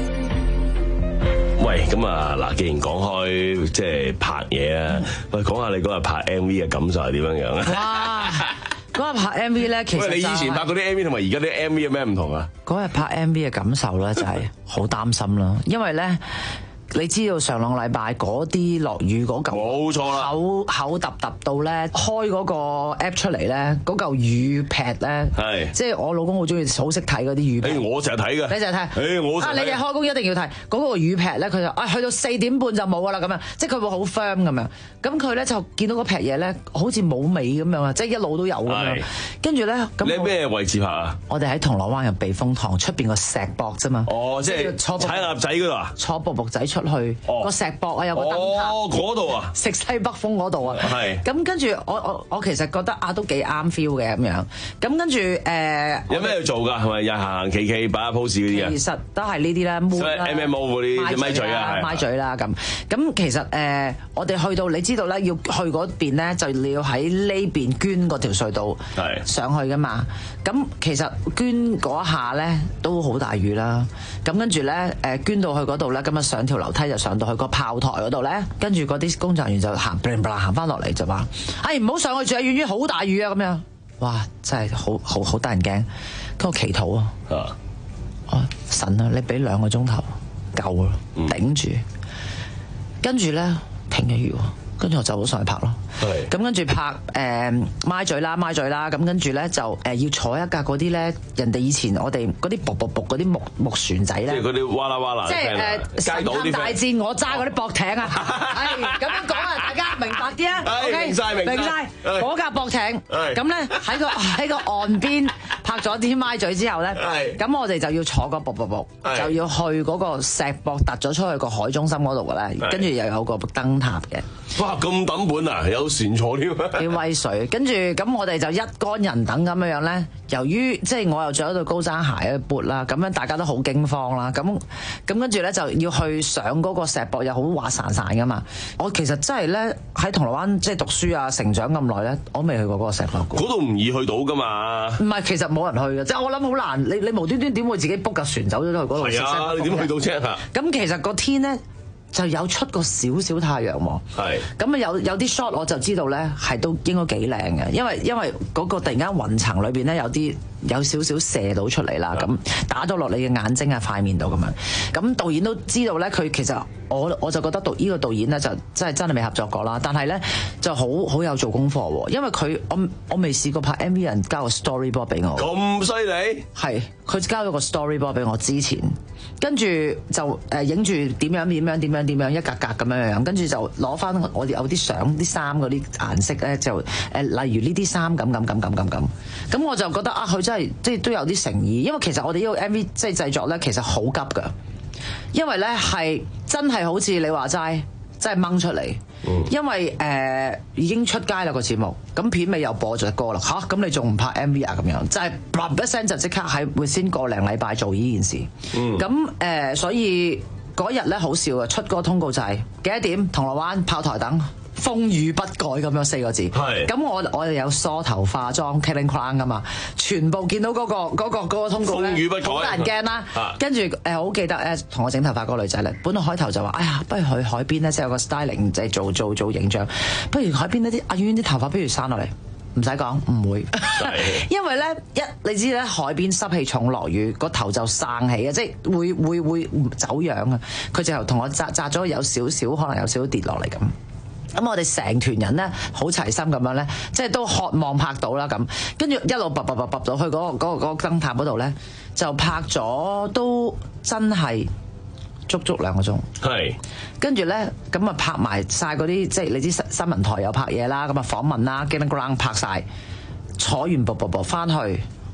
喂，咁啊嗱，既然講開即係拍嘢啊，喂，講下你嗰日拍 M V 嘅感受係點樣樣啊？ 哇！嗰日拍 M V 咧，其實、就係、 喂，你以前拍嗰啲 M V 同埋而家啲 M V 有咩唔同啊？ 嗰日拍 M V 嘅感受咧，就係好擔心啦，因為咧。你知道上兩禮拜嗰啲落雨嗰嚿， 冇錯啦， 口口揼揼到咧，開嗰個 app 出嚟咧，嗰嚿雨劈咧， 係即係我老公好中意好識睇嗰啲雨劈。 誒，我成日睇㗎， 你成日睇， 誒，我啊，你哋開工一定要睇嗰個雨劈咧，佢就啊去到四點半就冇㗎啦咁樣，即係佢會好 firm 咁樣，咁佢咧就見到嗰劈嘢咧，好似冇尾咁樣啊，即係一路都有咁樣，跟住咧咁。 你咩位置拍啊？ 我哋喺銅鑼灣嘅避風塘出邊個石壆啫嘛。 哦，即係坐踩鴨仔嗰度啊？ 坐步步仔出去個石壆啊，有個燈塔。 哦，嗰度啊， 食西北風嗰度啊。 係。 咁跟住我我我其實覺得啊都幾啱 feel 嘅咁樣。咁跟住誒。 有咩要做㗎？係咪又行行企企擺下 pose 嗰啲啊？ 其實都係呢啲啦 ，move 啦 ，M M O 嗰啲咪嘴啊， 咪嘴啦咁。咁其實誒，我哋去到你知道咧，要去嗰邊咧，就你要喺呢邊捐嗰條隧道上去㗎嘛。咁其實捐嗰一下咧都好大雨啦。咁跟住咧誒捐到去嗰度咧，咁啊上條樓梯就上到去個炮台嗰度咧，跟住嗰啲工作人員就行行翻落嚟就話：哎唔好上去住啊，遠遠好大雨啊咁樣。哇！真係好好好得人驚。嗰個祈禱啊！啊神啊！你俾兩個鐘頭夠啦，頂住。跟住咧停咗雨喎，跟住我就好上去拍咯。咁跟住拍誒咪嘴啦，咪嘴啦。咁跟住咧就誒要坐一架嗰啲咧，人哋以前我哋嗰啲卜卜卜嗰啲木木船仔咧， 即係嗰啲哇啦哇啦， 即係誒神探大戰我揸嗰啲駁艇啊！係咁樣講啊，大家明白啲啊 ？OK， 明曬明明曬嗰架駁艇。咁咧喺個喺個岸邊拍咗啲咪嘴之後咧，咁我哋就要坐個卜卜卜，就要去嗰個石壆突咗出去個海中心嗰度嘅咧，跟住又有個燈塔嘅。 哇！咁抌本啊，有船坐添啊！ 幾威水，跟住咁我哋就一干人等咁樣樣咧。由於即係我又着咗對高踭鞋嘅 boot 啦，咁樣大家都好驚慌啦。咁咁跟住咧就要去上嗰個石壆，又好滑潺潺噶嘛。我其實真係咧喺銅鑼灣即係讀書啊、成長咁耐咧，我未去過嗰個石壆。 嗰度唔易去到噶嘛？ 唔係，其實冇人去嘅，即係我諗好難。你你無端端點會自己 book 架船走咗去嗰度？ 係啊，你點去到啫？ 咁其實個天咧就有出過少少太陽喎。 係。 咁啊有有啲 shot 我就知道咧係都應該幾靚嘅，因為因為嗰個突然間雲層裏邊咧有啲有少少射到出嚟啦，咁打到落你嘅眼睛啊塊面度咁樣。咁導演都知道咧，佢其實我我就覺得導呢個導演咧就真係真係未合作過啦，但係咧就好好有做功課喎，因為佢我我未試過拍 M V 人交個 storyboard 俾我。 咁犀利？ 係，佢交咗個 storyboard 俾我之前，跟住就誒影住點樣點樣點樣點樣一格格咁樣樣，跟住就攞翻我哋有啲相啲衫嗰啲顏色咧就誒例如呢啲衫咁咁咁咁咁咁，咁我就覺得啊佢真係即係都有啲誠意，因為其實我哋呢個 M V 即係製作咧其實好急㗎，因為咧係真係好似你話齋，真係掹出嚟，嗯、因為誒、呃、已經出街啦個節目，咁片尾又播咗隻歌啦吓，咁你仲唔拍 M V 啊咁樣，就係、是、噥一聲就即刻喺會先個零禮拜做呢件事，咁誒、嗯呃、所以嗰日咧好笑啊，出個通告就係、是、幾多點銅鑼灣炮台等。風雨不改咁樣四個字，咁我我哋有梳頭化妝 Killing Crown 噶嘛，全部見到嗰、嗰個嗰、嗰個嗰個通告咧，風雨不改，好難驚啦。跟住誒好記得誒，同我整頭髮嗰個女仔咧，本來開頭就話：哎呀，不如去海邊咧，即係有個 styling 即係做做做形象，不如海邊呢啲阿婉啲頭髮不如散落嚟，唔使講唔會，因為咧一你知咧海邊濕氣重落雨，個頭就生起嘅，即係會會會走樣啊！佢就同我紮紮咗有少少，可能有少少跌落嚟咁。咁我哋成團人咧好齊心咁樣咧，即係都渴望拍到啦咁，跟住一路拔拔拔拔到去嗰個嗰個嗰個燈塔嗰度咧，就拍咗都真係足足兩個鐘。係，跟住咧咁啊拍埋晒嗰啲，即係你知新新聞台有拍嘢啦，咁啊訪問啦 Galen Ground 拍晒，坐完卜卜卜翻去，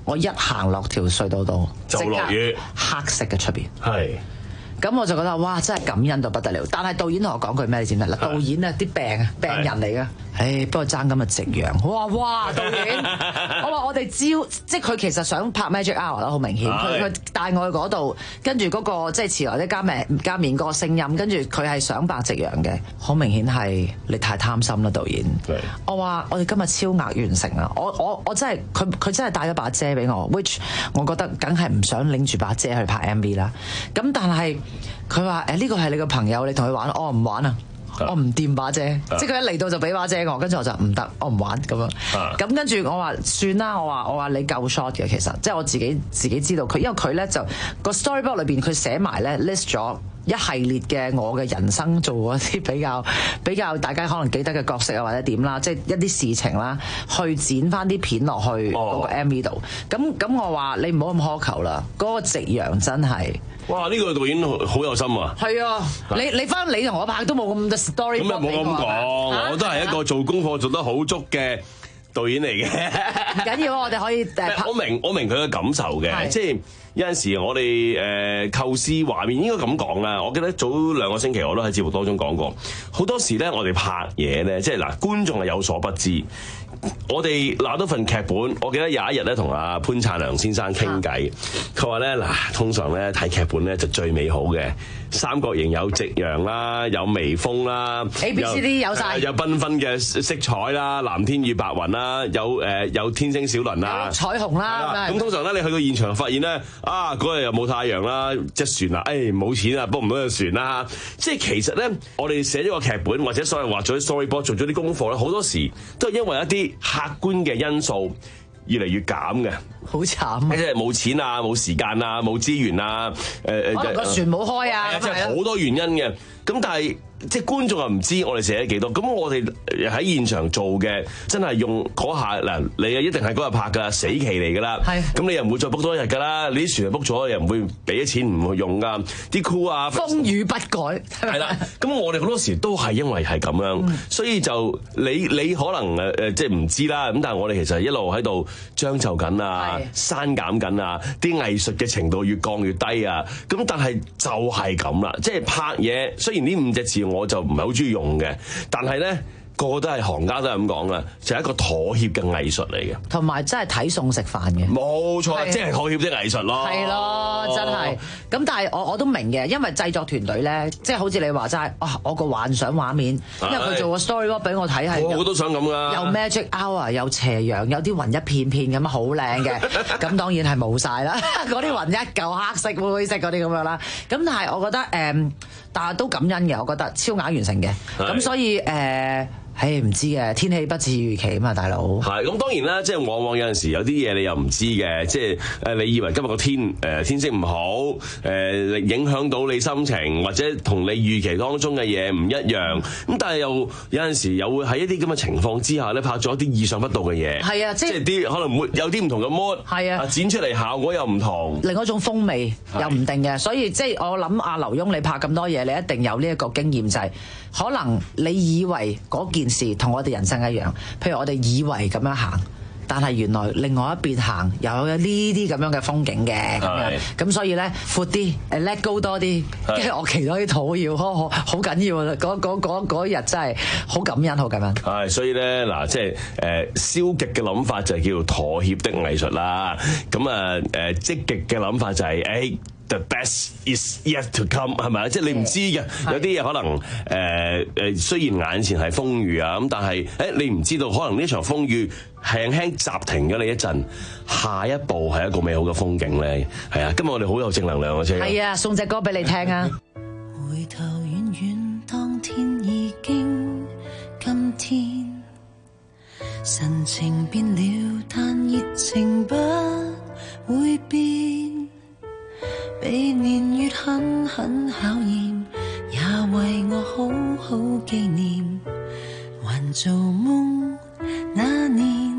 我一行落條隧道度就落雨， 黑色嘅出邊。 係。 咁我就覺得哇，真係感恩到不得了。但係導演同我講句咩，你知唔知啦？導演啊，啲病啊，病人嚟㗎。唉，不過爭咁嘅夕陽。哇哇，導演，我話我哋朝，即係佢其實想拍 Magic Hour 啦，好明顯。佢佢帶我去嗰度，跟住嗰個即係遲來啲加面加面嗰個聲音，跟住佢係想拍夕陽嘅。好明顯係你太貪心啦，導演。我話我哋今日超額完成啦。我我我真係佢佢真係帶咗把遮俾我 ，which 我覺得梗係唔想拎住把遮去拍 M V 啦。咁但係佢話誒呢個係你個朋友，你同佢玩，我唔玩啊。我唔掂把遮，即係佢一嚟到就俾把遮我，跟住我就唔得，我唔玩咁樣。咁跟住我話算啦，我話我話你夠 short 嘅，其實即係我自己自己知道佢，因為佢咧就個 storyboard 裏邊佢寫埋咧 list 咗一系列嘅我嘅人生做嗰啲比較比較大家可能記得嘅角色啊或者點啦，即係一啲事情啦，去剪翻啲片落去嗰個 M V 度。咁咁我話你唔好咁苛求啦，嗰個夕陽真係。 哇！呢、這個導演好有心啊！ 係啊，你你翻你同我拍都冇咁多 story。 咁又冇咁講，我都係一個做功課做得好足嘅導演嚟嘅。 唔緊要，我哋可以誒拍。 我明我明佢嘅感受嘅，即係有陣時我哋誒構思畫面應該咁講啦。我記得早兩個星期我都喺節目當中講過，好多時咧我哋拍嘢咧，即係嗱觀眾係有所不知。我哋拿到份劇本，我記得有一日咧同阿潘燦良先生傾偈，佢話咧嗱，通常咧睇劇本咧就最美好嘅三角形有夕陽啦，有微風啦 ，A B C D 有晒， 有繽紛嘅色彩啦，藍天與白雲啦，有誒有天星小輪啦， 彩虹啦。 咁通常咧你去到現場發現咧，啊嗰日又冇太陽啦，隻船啊，誒冇錢啊，幫唔到隻船啦。即係其實咧，我哋寫咗個劇本或者所謂畫咗啲 storyboard 做咗啲功課咧，好多時都係因為一啲客觀嘅因素越嚟越減嘅， 好慘啊！ 即係冇錢啊，冇時間啊，冇資源啊，誒誒， 可能個船冇開啊， 即係好多原因嘅。咁但係即係觀眾又唔知我哋寫咗幾多，咁我哋喺現場做嘅真係用嗰下嗱，你啊一定係嗰日拍㗎，死期嚟㗎啦。係，咁你又唔會再 book 多一日㗎啦。你啲船 book 咗，又唔會俾咗錢唔會用㗎。啲 crew 啊， 風雨不改。 係啦，咁我哋好多時都係因為係咁樣，嗯、所以就你你可能誒誒即係唔知啦。咁但係我哋其實一路喺度將就緊啊，刪減緊啊，啲藝術嘅程度越降越低啊。咁但係就係咁啦，即係拍嘢。雖然呢五隻字我就唔係好中意用嘅，但係咧個個都係行家都係咁講啦，就係、是、一個妥協嘅藝術嚟嘅，同埋真係睇餸食飯嘅，冇錯，即係妥協的藝術咯，係咯，真係。咁但係我我都明嘅，因為製作團隊咧，即係好似你話齋，啊我個幻想畫面，因為佢做個 storyboard 俾我睇係，我都想咁噶，有 magic hour，有斜陽，有啲雲一片片咁好靚嘅，咁當然係冇晒啦，嗰啲雲一嚿黑色灰色嗰啲咁樣啦。咁但係我覺得誒。嗯但係都感恩嘅，我覺得超額完成嘅，咁所以誒。呃唉，唔知嘅，天氣不似預期啊嘛，大佬。係，咁當然啦，即係往往有陣時有啲嘢你又唔知嘅，即係誒你以為今日個天誒、呃、天色唔好，誒、呃、影響到你心情，或者同你預期當中嘅嘢唔一樣，咁但係又有陣時又會喺一啲咁嘅情況之下咧，拍咗一啲意想不到嘅嘢。係啊，即係啲可能會有啲唔同嘅 mood。係啊，剪出嚟效果又唔同，另一種風味又唔定嘅，所以即係我諗阿劉墉你拍咁多嘢，你一定有呢一個經驗，就係、是、可能你以為嗰件事同我哋人生一樣，譬如我哋以為咁樣行，但係原來另外一邊行又有呢啲咁樣嘅風景嘅咁樣，咁所以咧闊啲，誒 let go 多啲，跟住我期待啲土要好好好緊要啊！嗰嗰嗰嗰日真係好感恩，好感恩。係，所以咧嗱，即係誒消極嘅諗法就係叫做妥協的藝術啦。咁啊誒積極嘅諗法就係、是、誒。哎The best is yet to come， 係咪啊？即係你唔知嘅，有啲嘢可能誒誒、呃，雖然眼前係風雨啊，咁但係誒你唔知道，可能呢場風雨輕輕暫停咗你一陣，下一步係一個美好嘅風景咧。係啊，今日我哋好有正能量嘅啫。係啊，送隻歌俾你聽啊！回頭遠遠，當天已經今天，神情變了，但熱情不會變。被年月狠狠考驗，也為我好好紀念，還做夢那年。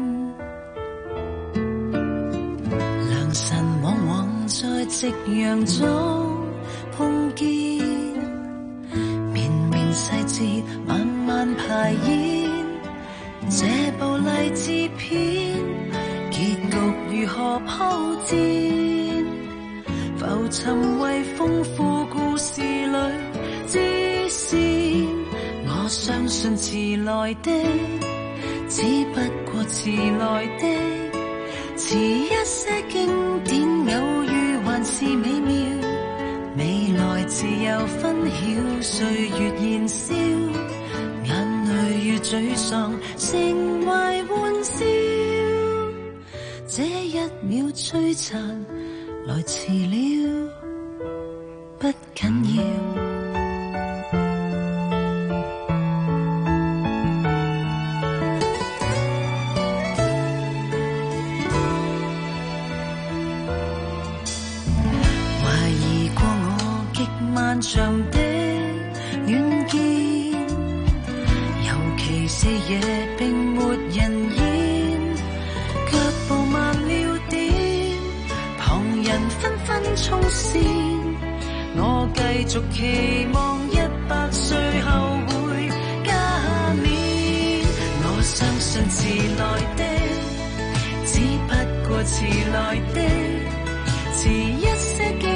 良辰往往在夕陽中碰見，綿綿細節慢慢排演，這部勵志片結局如何鋪墊，浮沉為豐富故事裏支線。我相信遲來的，只不過遲來的，遲一些經典偶遇還是美妙。未來自由分曉，歲月燃燒，眼淚與沮喪成為玩笑。這一秒摧殘來遲了，不緊要。漫長的遠見，尤其是夜並沒人煙，腳步慢了點，旁人紛紛衝線，我繼續期望一百歲後會加冕。我相信遲來的，只不過遲來的，遲一些經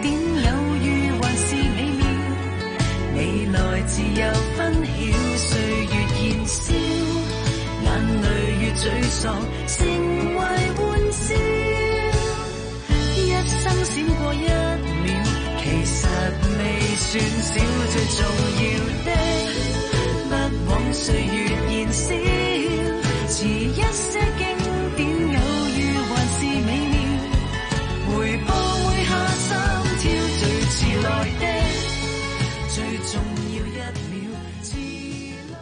自由分曉，歲月燃燒，眼淚與沮喪成為玩笑。一生閃過一秒，其實未算少，最重要的不枉歲月燃燒，遲一些經典偶遇還是美妙，回報會下三跳，最遲來的最重要一秒，遲來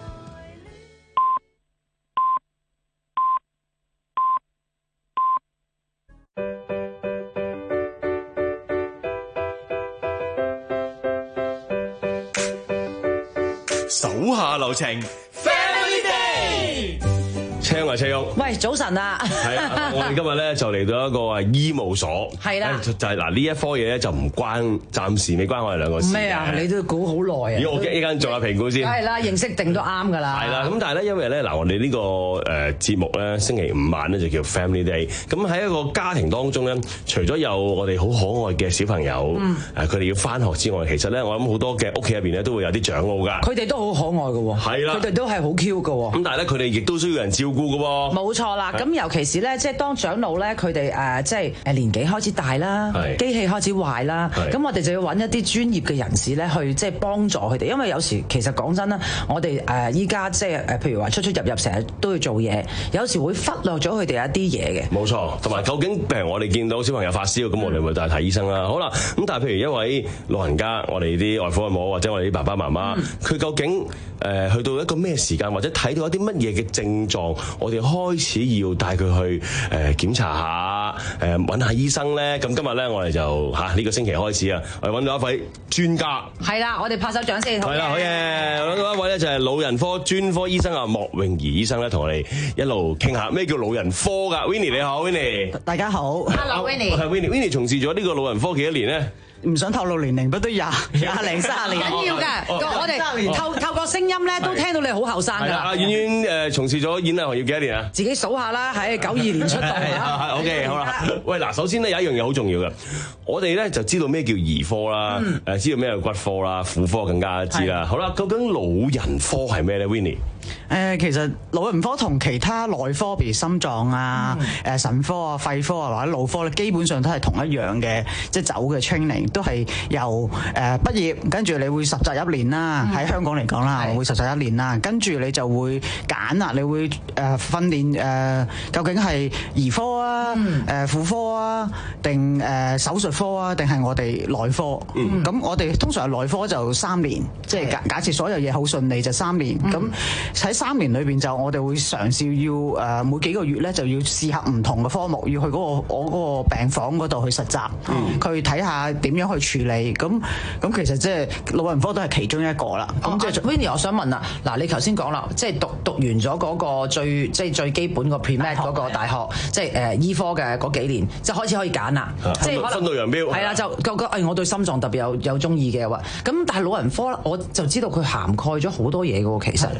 手下留情 ，Family Day。 青啊，車旭， 喂，早晨啊！ 係啊，我哋今日咧就嚟到一個啊醫務所， 係啦， 就係嗱呢一科嘢咧就唔關，暫時未關我哋兩個事。 咩啊？你都估好耐啊！ 咦，我一間做下評估先。 係啦，認識定都啱㗎啦。 係啦，咁但係咧，因為咧嗱，我哋呢個誒節目咧，星期五晚咧就叫 Family Day。咁喺一個家庭當中咧，除咗有我哋好可愛嘅小朋友，誒佢哋要翻學之外，其實咧我諗好多嘅屋企入邊咧都會有啲長老㗎。 佢哋都好可愛㗎喎。係啦，佢哋都係好 Q 㗎喎。 咁但係咧，佢哋亦都需要人照顧㗎喎。 冇錯啦，咁尤其是咧，即係當長老咧，佢哋誒即係誒年紀開始大啦，機器開始壞啦，咁我哋就要揾一啲專業嘅人士咧，去即係幫助佢哋。因為有時其實講真啦，我哋誒依家即係誒譬如話出出入入成日都要做嘢，有時會忽略咗佢哋一啲嘢嘅。 冇錯，同埋究竟譬如我哋見到小朋友發燒，咁我哋咪帶睇醫生啦。好啦，咁但係譬如一位老人家，我哋啲外父外母或者我哋啲爸爸媽媽，佢、嗯、究竟誒、呃、去到一個咩時間，或者睇到一啲乜嘢嘅症狀，我哋開始要帶佢去誒檢查下，誒揾下醫生咧。咁今日咧，我哋就嚇呢、啊呢個星期開始啊，我哋揾到一位專家。 係啦，我哋拍手掌先。 係啦，好嘢！揾到一位咧就係老人科專科醫生啊，莫泳儀醫生咧，同我哋一路傾下咩叫老人科㗎。Winnie 你好 ，Winnie。 大家好。 Hello Winnie。 係 Winnie，Winnie 從事咗呢個老人科幾多年咧？ 唔想透露年齡，不都廿廿零三十年。 緊要㗎，我哋透透過聲音咧都聽到你好後生㗎。 阿婉婉誒從事咗演藝行業幾多年啊？ 自己數下啦，喺九二年出道啦。 OK， 好啦。喂，嗱，首先咧有一樣嘢好重要嘅，我哋咧就知道咩叫兒科啦，誒、嗯、知道咩叫骨科啦，婦科更加知啦。好啦，究竟老人科係咩咧 ，Winnie？ 誒，其實老人科同其他內科，譬如心臟啊、誒腎科啊、肺科啊或者腦科咧，基本上都係同一樣嘅，即係走嘅 training，都係由誒畢業，跟住你會實習一年啦，喺、嗯、香港嚟講啦，會實習一年啦，跟住你就會揀啦，你會誒訓練誒究竟係兒科啊、誒婦科啊，定誒手術科啊，定係我哋內科？咁、嗯、我哋通常係內科就三年，即係假假設所有嘢好順利就三年咁。嗯喺三年裏邊就我哋會嘗試要誒每幾個月咧就要試下唔同嘅科目，要去嗰個我嗰個病房嗰度去實習，佢睇下點樣去處理。咁咁其實即係老人科都係其中一個啦。咁即係 Winnie，我想問啦，嗱你頭先講啦，即係讀讀完咗嗰個最即係最基本個 pre-med 嗰個大學，即係誒醫科嘅嗰幾年，即係開始可以揀啦，即係分道揚鑣。係啦， 就覺得誒我對心臟特別有有中意嘅話，咁但係老人科我就知道佢涵蓋咗好多嘢嘅喎，其實就。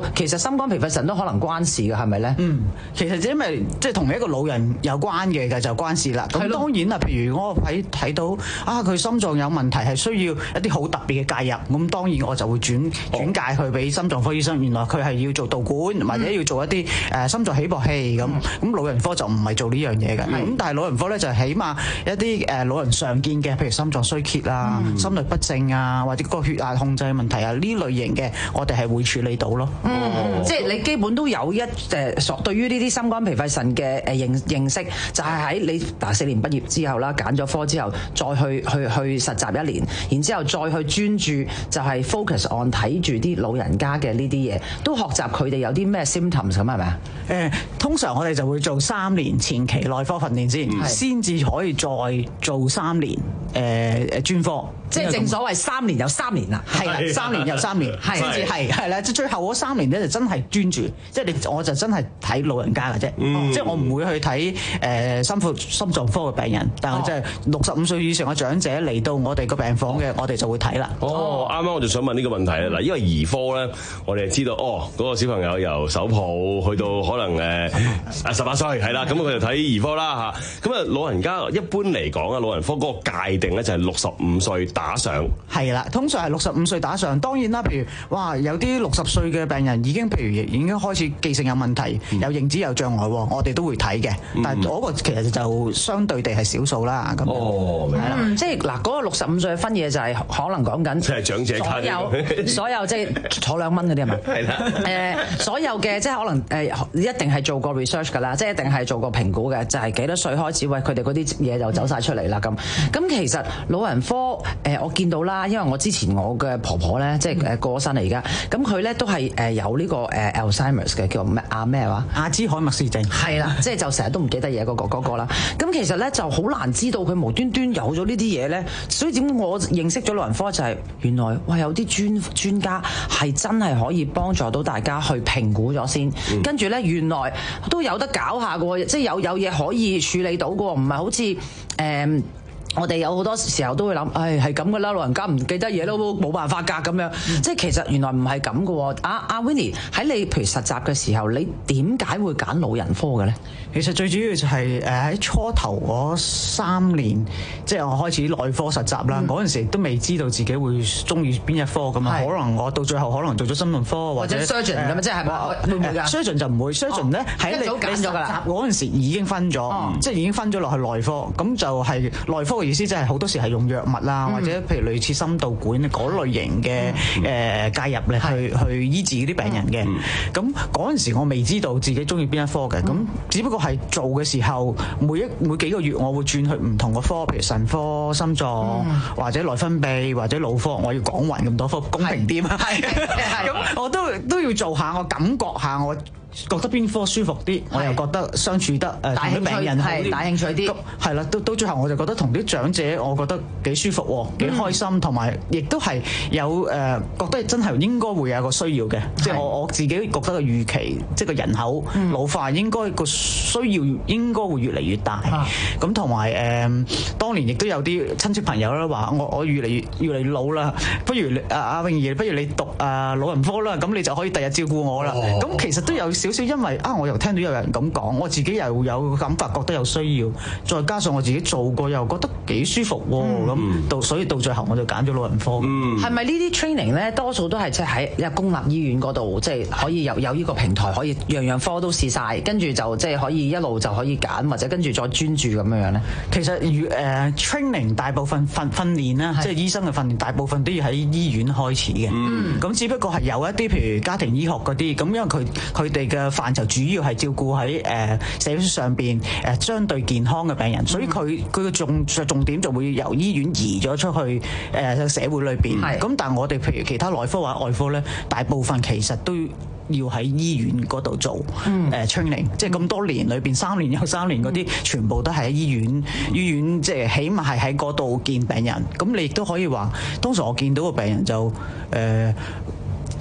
其實心肝脾肺腎都可能關事嘅，係咪咧？ 嗯，其實因為即係同一個老人有關嘅嘅就關事啦。咁當然啦，譬如我喺睇到啊，佢心臟有問題係需要一啲好特別嘅介入，咁當然我就會轉轉介佢俾心臟科醫生。原來佢係要做導管或者要做一啲誒心臟起搏器咁。咁、嗯、老人科就唔係做呢樣嘢嘅。咁、嗯、但係老人科咧就起碼一啲誒老人常見嘅，譬如心臟衰竭啊、嗯、心律不正啊，或者個血壓控制問題啊，呢類型嘅我哋係會處理到咯。 嗯，哦、即係你基本都有一誒所對於呢啲心肝脾肺腎嘅誒認認識，就係、是、喺你嗱四年畢業之後啦，揀咗科之後，再去去去實習一年，然之後再去專注就係 focus on 睇住啲老人家嘅呢啲嘢，都學習佢哋有啲咩 symptoms 咁係咪啊？ 誒，通常我哋就會做三年前期內科訓練先，先至、嗯、可以再做三年誒誒專科。 即係正所謂三年又三年啦， 係啦，三年又三年，先至係係啦。即係最後嗰三年咧，就真係專注，即係你我就真係睇老人家嘅啫，嗯、即係我唔會去睇誒心腹心臟科嘅病人，但係即係六十五歲以上嘅長者嚟到我哋個病房嘅，我哋就會睇啦。 哦，啱啱我就想問呢個問題啦。嗱，因為兒科咧，我哋知道哦，嗰、嗰個小朋友由手抱去到可能誒啊十八歲係啦，咁佢就睇兒科啦嚇。咁啊，老人家一般嚟講啊，老人科嗰個界定咧就係六十五歲打上。 係啦，通常係六十五歲打上。當然啦，譬如哇，有啲六十歲嘅病人已經譬如已經開始記性有問題，嗯、有認知有障礙，我哋都會睇嘅。嗯、但係嗰個其實就相對地係少數啦。咁哦，明白。 嗯，即係嗱，嗰個六十五歲嘅分野就係可能講緊， 即係長者卡， 所有所有即係坐兩蚊嗰啲係咪？係啦。誒，所有嘅即係可能誒，一定係做過 research 㗎啦，即係一定係做過評估嘅，就係、是、幾多歲開始，喂佢哋嗰啲嘢就走晒出嚟啦咁。咁其實老人科誒，我見到啦，因為我之前我嘅婆婆咧，即係誒過咗身啦而家，咁佢咧都係誒有呢個誒 Alzheimer's 嘅，叫咩阿咩話？ 阿茲海默氏症。係啦，即係就成日都唔記得嘢嗰個嗰個啦。咁其實咧就好難知道佢無端端有咗呢啲嘢咧，所以點解我認識咗老人科就係、是、原來哇有啲專專家係真係可以幫助到大家去評估咗先，嗯、跟住咧原來都有得搞下嘅喎，即係有有嘢可以處理到嘅喎，唔係好似誒。嗯我哋有好多時候都會諗，唉係咁嘅啦，老人家唔記得嘢都冇辦法㗎咁樣，嗯、即係其實原來唔係咁嘅喎。阿阿 Winnie 喺你譬如實習嘅時候，你點解會揀老人科嘅咧？ 其實最主要就係誒喺初頭嗰三年，即係我開始內科實習啦。嗰陣、嗯、時都未知道自己會中意邊一科咁啊。是可能我到最後可能做咗心臟科或者 surgeon 咁啊，即係會唔會㗎 surgeon 就唔會 surgeon 咧喺你你實習嗰陣時已經分咗，哦、即係已經分咗落去內科。咁就係內科嘅意思，即係好多時係用藥物啦，嗯、或者譬如類似心導管嗰類型嘅誒介入嚟去是去醫治嗰啲病人嘅。咁嗰陣時我未知道自己中意邊一科嘅，咁、嗯、只不過係做嘅時候，每一每幾個月我會轉去唔同嘅科，譬如腎科、心臟、嗯、或者內分泌或者腦科，我要講勻咁多科，公平啲啊！咁我都都要做下，我感覺下我。覺得邊科舒服啲，我又覺得相處得誒同啲病人係大興趣啲，係啦，到到最後我就覺得同啲長者，我覺得幾舒服喎，幾開心，同埋亦都係有誒覺得真係應該會有個需要嘅，即係我我自己覺得個預期，即係個人口老化應該個需要應該會越嚟越大。咁同埋誒，當年亦都有啲親戚朋友咧話：我我越嚟越越嚟越老啦，不如阿阿詠儀，不如你讀啊老人科啦，咁你就可以第日照顧我啦。咁其實都有少少，因為啊，我又聽到有人咁講，我自己又有感覺，覺得有需要，再加上我自己做過，又覺得幾舒服喎。咁到所以到最後我就揀咗老人科。 係咪呢啲 training 咧，多數都係即係喺一公立醫院嗰度，即係可以有有呢個平台，可以樣樣科都試晒，跟住就即係可以一路就可以揀，或者跟住再專注咁樣樣咧。 其實如誒 training 大部分訓訓練啦，即係醫生嘅訓練，大部分都要喺醫院開始嘅。咁只不過係有一啲譬如家庭醫學嗰啲，咁因為佢佢哋嘅範疇主要係照顧喺誒社會上邊誒相對健康嘅病人，所以佢佢嘅重重點就會由醫院移咗出去誒社會裏邊。咁但係我哋譬如其他內科或者外科咧，大部分其實都要喺醫院嗰度做誒 training，即係咁多年裏邊三年有三年嗰啲，全部都係喺醫院，醫院即係起碼係喺嗰度見病人。咁你亦都可以話，當時我見到個病人就誒。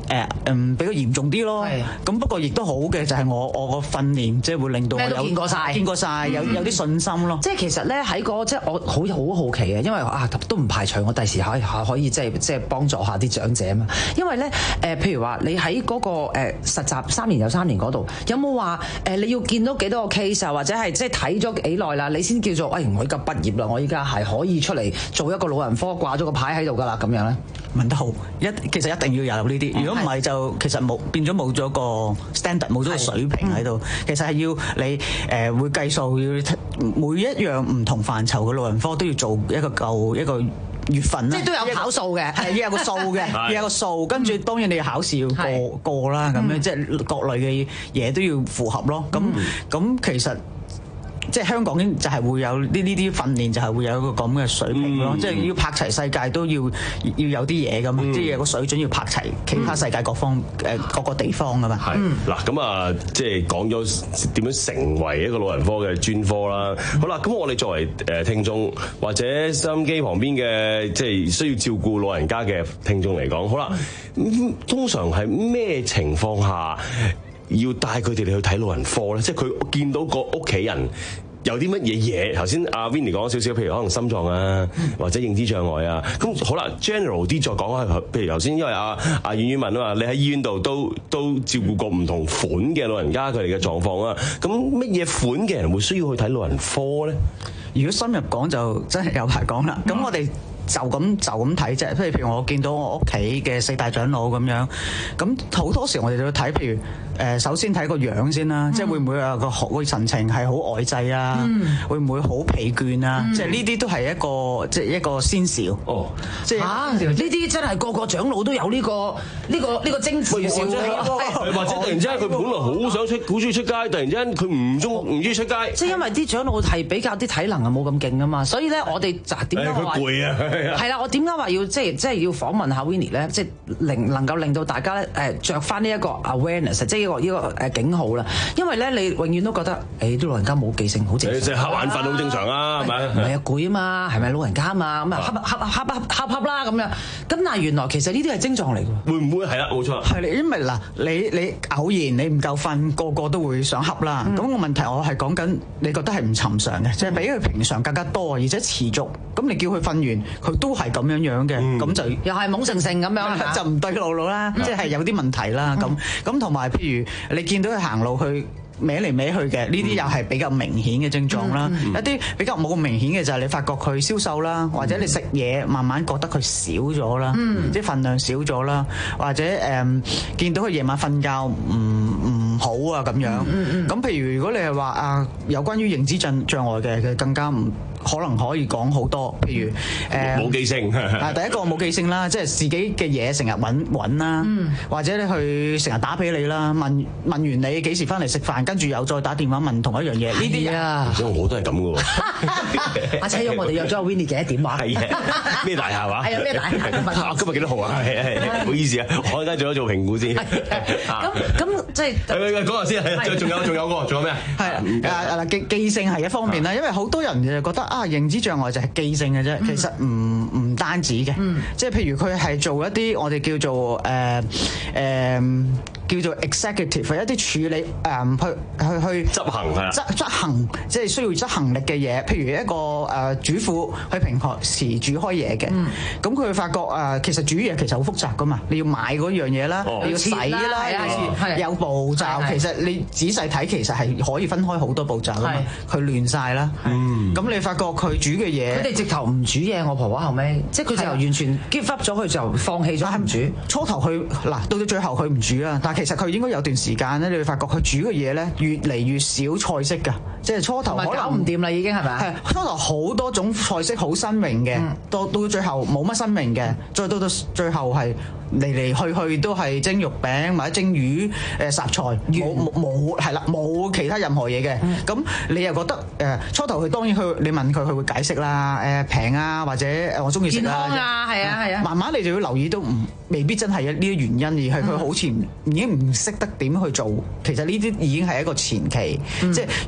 誒嗯比較嚴重啲咯。咁不過亦都好嘅就係我我個訓練即係會令到我有見過晒， 見過晒，有有啲信心咯。 即係其實咧喺個即係我好好好奇嘅，因為啊都唔排除我第時可以可以即係即係幫助下啲長者啊嘛。因為咧誒、呃，譬如話你喺嗰、那個誒、呃、實習三年有三年嗰度，有冇話誒你要見到幾多個 case 啊，或者係即係睇咗幾耐啦，你先叫做誒、哎、我依家畢業啦，我依家係可以出嚟做一個老人科掛咗個牌喺度㗎啦，咁樣咧？ 問得好，一其實一定要有呢啲，如果唔係就其實冇變咗冇咗個 standard， 冇咗個水平喺度。其實係要你誒、呃、會計數，要每一樣唔同範疇嘅老人科都要做一個夠一個月份啦， 即係都有考數嘅， 係要有個數嘅，要有個數。跟住當然你要考試要過過啦，咁樣即係各類嘅嘢都要符合咯。咁咁其實。即係香港就係會有呢呢啲訓練，就係會有一個咁嘅水平咯。嗯、即係要拍齊世界都要要有啲嘢咁，嗯、即係有個水準要拍齊其他世界各方誒、嗯、各個地方噶嘛。 係嗱咁啊，即係講咗點樣成為一個老人科嘅專科啦。嗯、好啦，咁我哋作為誒聽眾或者收音機旁邊嘅即係需要照顧老人家嘅聽眾嚟講，好啦，嗯、通常係咩情況下要帶佢哋嚟去睇老人科咧？即係佢見到個屋企人有啲乜嘢嘢？頭先阿 Winnie 講咗少少，譬如可能心臟啊，或者認知障礙啊。咁好啦 ，general 啲再講下，譬如頭先因為阿阿婉婉問啊嘛，你喺醫院度都都照顧過唔同款嘅老人家佢哋嘅狀況啊。咁乜嘢款嘅人會需要去睇老人科咧？ 如果深入講就真係有排講啦。咁我哋就咁就咁睇啫。譬如我見到我屋企嘅四大長老咁樣，咁好多時我哋都要睇，譬如。誒首先睇個樣先啦，嗯、即係會唔會啊個個神情係好呆滯啊？嗯、會唔會好疲倦啊？嗯、即係呢啲都係一個即係一個先兆。哦，即係嚇呢啲真係個個長老都有呢、呢個呢、呢個呢、呢個徵兆喎。 或者突然之間佢本來好想出好中意出街，突然之間佢唔中唔中意出街。 即係因為啲長老係比較啲體能啊冇咁勁啊嘛，所以咧我哋就點解話？佢攰啊！係啦，我點解話要即係即係要訪問下 Winnie 咧？即係令能夠令到大家咧誒著翻呢一個 awareness，即係。呢個呢個誒警號啦，因為咧你永遠都覺得誒啲老人家冇記性，好正常。 即係瞌眼瞓好正常啊，係咪？ 唔係啊，攰啊嘛，係咪老人家啊嘛？咁啊瞌瞌瞌瞌瞌瞌啦咁樣。咁但係原來其實呢啲係症狀嚟㗎。 會唔會係啦？冇錯。 係因為嗱，你你偶然你唔夠瞓，個個都會想瞌啦。咁個問題我係講緊，你覺得係唔尋常嘅，即係比佢平常更加多，而且持續。咁你叫佢瞓完，佢都係咁樣樣嘅，咁就又係懵盛盛咁樣， 就唔對路路啦，即係有啲問題啦。咁咁同埋譬如。你見到佢行路去歪嚟歪去嘅，呢啲又係比較明顯嘅症狀啦。嗯、一啲比較冇咁明顯嘅就係你發覺佢消瘦啦，或者你食嘢慢慢覺得佢少咗啦，嗯、即係份量少咗啦，或者誒、嗯、見到佢夜晚瞓覺唔唔好啊咁樣。咁、嗯嗯、譬如如果你係話啊有關於認知障障礙嘅，佢更加唔。可能可以講好多，譬如誒冇記性， 啊第一個冇記性啦，即係自己嘅嘢成日揾揾啦，嗯、或者你去成日打俾你啦，問問完你幾時翻嚟食飯，跟住又再打電話問同一樣嘢，呢啲啊， 因為我都係咁嘅喎。 阿仔，我哋約咗阿 Winnie 幾多點話？ 係啊，咩大廈話？ 係啊，咩大廈？ 今日幾多號啊？係係，唔好意思啊，我而家做咗做評估先。 咁咁即係講下先，係仲有仲有個仲有咩啊？ 係啊嗱記記性係一方面啦，因為好多人就覺得。啊，認知障礙就係記性嘅啫，其實唔唔單止嘅，嗯、即係譬如佢係做一啲我哋叫做誒誒。呃呃叫做 executive 一啲處理誒、嗯、去去去執行係執執行即係需要執行力嘅嘢，譬如一個誒、呃、主婦去平時煮開嘢嘅，咁佢、嗯、發覺誒、呃、其實煮嘢其實好複雜噶嘛，你要買嗰樣嘢啦，哦、你要洗啦，有步驟，其實你仔細睇其實係可以分開好多步驟噶嘛，佢亂晒啦，咁、嗯、你發覺佢煮嘅嘢， 佢哋直頭唔煮嘢，我婆婆後尾，即係佢就完全 give up 咗，佢就放棄咗唔煮。初頭佢嗱到到最後佢唔煮啦，但其實佢應該有段時間咧，你會發覺佢煮嘅嘢咧越嚟越少菜式㗎，即係初頭可能搞唔掂啦，已經係咪？ 係初頭好多種菜式好新穎嘅，嗯、到到最後冇乜新穎嘅，再到到最後係嚟嚟去去都係蒸肉餅或者蒸魚誒雜菜，冇冇係啦，冇其他任何嘢嘅。咁、嗯、你又覺得誒、呃、初頭佢當然佢你問佢佢會解釋啦，誒平啊或者誒我中意食啦， 健康啊係啊係啊， 慢慢你就要留意都唔未必真係呢啲原因，而係佢好似已經唔識得點去做。其實呢啲已經係一個前期，嗯、即係如果去到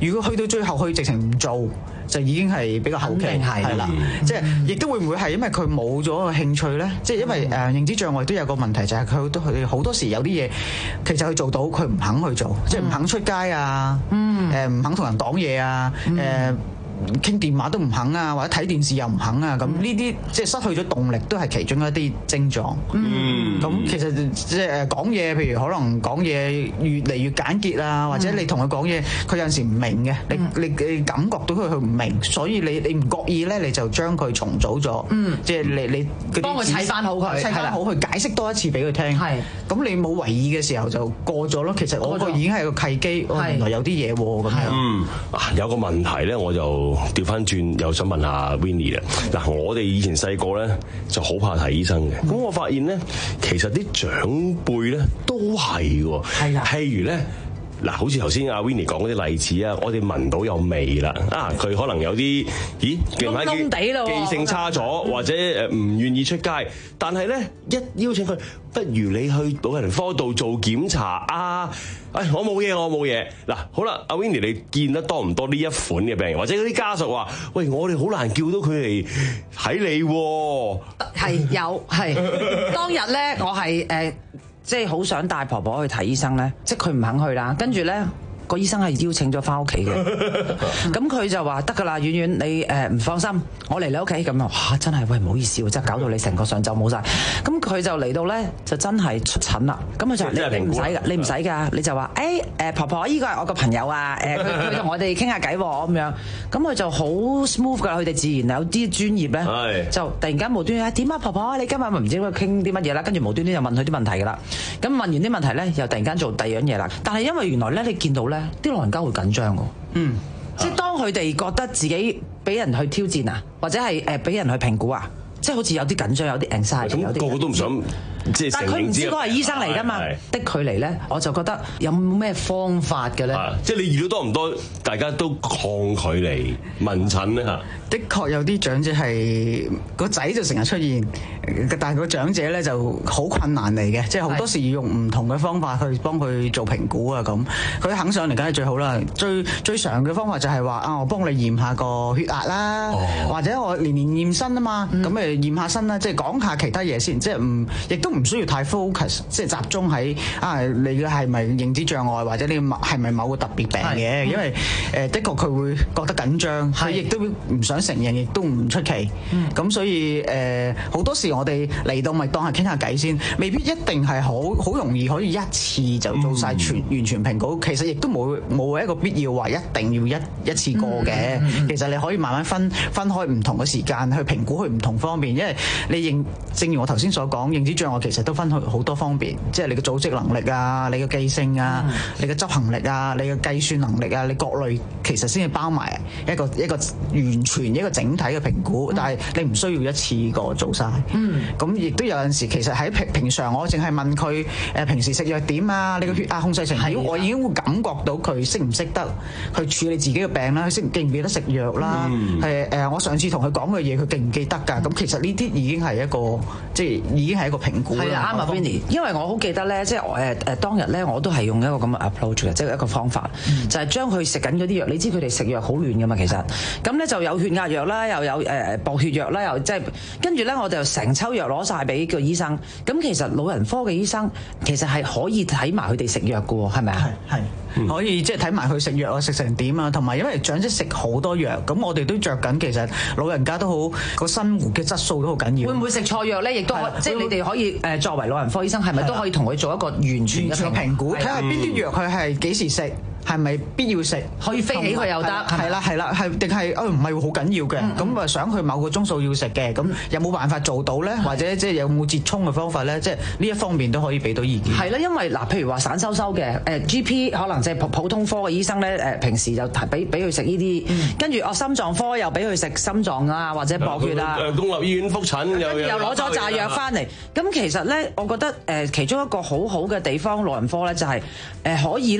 最後佢直情唔做，就已經係比較後期係啦。即係亦都會唔會係因為佢冇咗個興趣咧？即係因為誒認知障礙都有個問題，就係佢都佢好多時有啲嘢其實佢做到，佢唔肯去做，即係唔肯出街啊，誒唔肯同人講嘢啊，誒。傾電話都唔肯啊，或者睇電視又唔肯啊，咁呢啲即係失去咗動力，都係其中一啲症狀。嗯，咁其實即係誒講嘢，譬如可能講嘢越嚟越簡潔啊，或者你同佢講嘢，佢有陣時唔明嘅，你你你感覺到佢佢唔明，所以你你唔覺意咧，你就將佢重組咗。嗯，即係你你幫佢砌翻好佢， 砌翻好佢，解釋多一次俾佢聽。係，咁你冇為意嘅時候就過咗咯。其實我個已經係個契機，原來有啲嘢喎咁樣。 嗯，啊有個問題咧，我就。調翻轉又想問下 Winnie 啦，嗱我哋以前細個咧就好怕睇醫生嘅，咁我發現咧其實啲長輩咧都係喎，係啊，譬如咧。嗱，好似頭先阿 Winnie 講嗰啲例子啊，我哋聞到有味啦，啊，佢可能有啲，咦， 燶燶地咯， 記性差咗，或者誒唔願意出街，但係咧一邀請佢，不如你去老人科度做檢查啊！唉、哎，我冇嘢，我冇嘢。嗱，好啦，阿 Winnie 你見得多唔多呢一款嘅病人，或者嗰啲家屬話，喂，我哋好難叫到佢嚟睇你喎。 係有係當日咧，我係誒。呃即係好想帶婆婆去睇醫生咧，即係佢唔肯去啦。跟住咧，個醫生係邀請咗翻屋企嘅。咁佢就話得㗎啦，婉婉你誒唔放心，我嚟你屋企咁啊！哇，真係喂唔好意思喎，真係搞到你成個上晝冇晒。咁佢就嚟到咧，就真係出診啦。咁佢就話你唔使㗎，你唔使㗎，你就話誒誒婆婆，依個係我個朋友啊，誒佢佢同我哋傾下偈喎咁樣。咁佢就好 smooth 㗎，佢哋自然有啲專業咧，就突然間無端端點啊婆婆，你今日咪唔知傾啲乜嘢啦？跟住無端端就問佢啲問題㗎啦。咁問完啲問題咧，又突然間做第二樣嘢啦。但係因為原來咧，你見到咧，啲老人家會緊張㗎。嗯，即係當佢哋覺得自己俾人去挑戰啊，或者係誒俾人去評估啊，即係好似有啲緊張，有啲 anxiety，有啲個個都唔想。即係但係佢唔知嗰係醫生嚟㗎嘛，的佢嚟咧，我就覺得有冇咩方法嘅咧？ 即係你遇到多唔多，大家都抗拒嚟問診咧嚇？ 的確有啲長者係個仔就成日出現，但係個長者咧就好困難嚟嘅，即係好多時要用唔同嘅方法去幫佢做評估啊咁。佢肯上嚟梗係最好啦。最最常嘅方法就係話啊，我幫你驗下個血壓啦，哦、或者我年年驗身啊嘛，咁誒驗下身啦，即係講下其他嘢先，即係唔亦都唔需要太 focus， 即係集中喺啊你係咪認知障礙或者你係咪某個特別病嘅，因為誒的確佢會覺得緊張，佢亦都唔想承認，亦都唔出奇。咁、嗯、所以誒好、呃、多時我哋嚟到咪當係傾下偈先，未必一定係好好容易可以一次就做晒全、嗯、完全評估。其實亦都冇冇一個必要話一定要一一次過嘅。嗯嗯、其實你可以慢慢分分開唔同嘅時間去評估佢唔同方面，因為你認正如我頭先所講，認知障礙其實都分去好多方面，即係你嘅組織能力啊，你嘅記性啊，嗯、你嘅執行力啊，你嘅計算能力啊，你各類其實先係包埋一個一個完全一個整體嘅評估，嗯、但係你唔需要一次過做晒。咁亦都有陣時，其實喺平平常我淨係問佢誒平時食藥點啊，你個血壓控制成點，我已經會感覺到佢識唔識得去處理自己嘅病啦，佢識記唔記得食藥啦，係誒、嗯、我上次同佢講嘅嘢，佢記唔記得㗎？咁、嗯、其實呢啲已經係一個即係已經係一個評估啦。係啊，啱啊 Winnie，因為我好記得咧，即係誒誒當日咧，我都係用一個咁嘅 approach 嘅，即係一個方法，嗯、就係將佢食緊嗰啲藥，你知佢哋食藥好亂㗎嘛，其實咁咧就有血壓藥啦，又有誒薄血藥啦，又即係跟住咧，我就成抽藥攞晒俾個醫生。咁其實老人科嘅醫生其實係可以睇埋佢哋食藥㗎喎，係咪啊？係係。嗯、可以即係睇埋佢食藥啊，食成點啊，同埋因為長者食好多藥，咁我哋都着緊。其實老人家都好個生活嘅質素都好緊要。會唔會食錯藥咧？亦都可即係你哋可以誒作為老人科醫生，係咪都可以同佢做一個完全嘅評估，睇下邊啲藥佢係幾時食？係咪必要食？可以飛起佢又得，係啦係啦，係定係哦唔係好緊要嘅，咁啊、嗯、想佢某個鐘數要食嘅，咁有冇辦法做到咧？或者即係有冇折衷嘅方法咧？即係呢一方面都可以俾到意見。係啦，因為嗱，譬如話散收收嘅誒 G P 可能即係普普通科嘅醫生咧誒，平時就俾俾佢食呢啲，跟住哦心臟科又俾佢食心臟啊或者薄血啊。誒公立醫院覆診又又攞咗炸藥翻嚟，咁其實咧，我覺得誒其中一個好好嘅地方，老人科咧就係誒可以咧。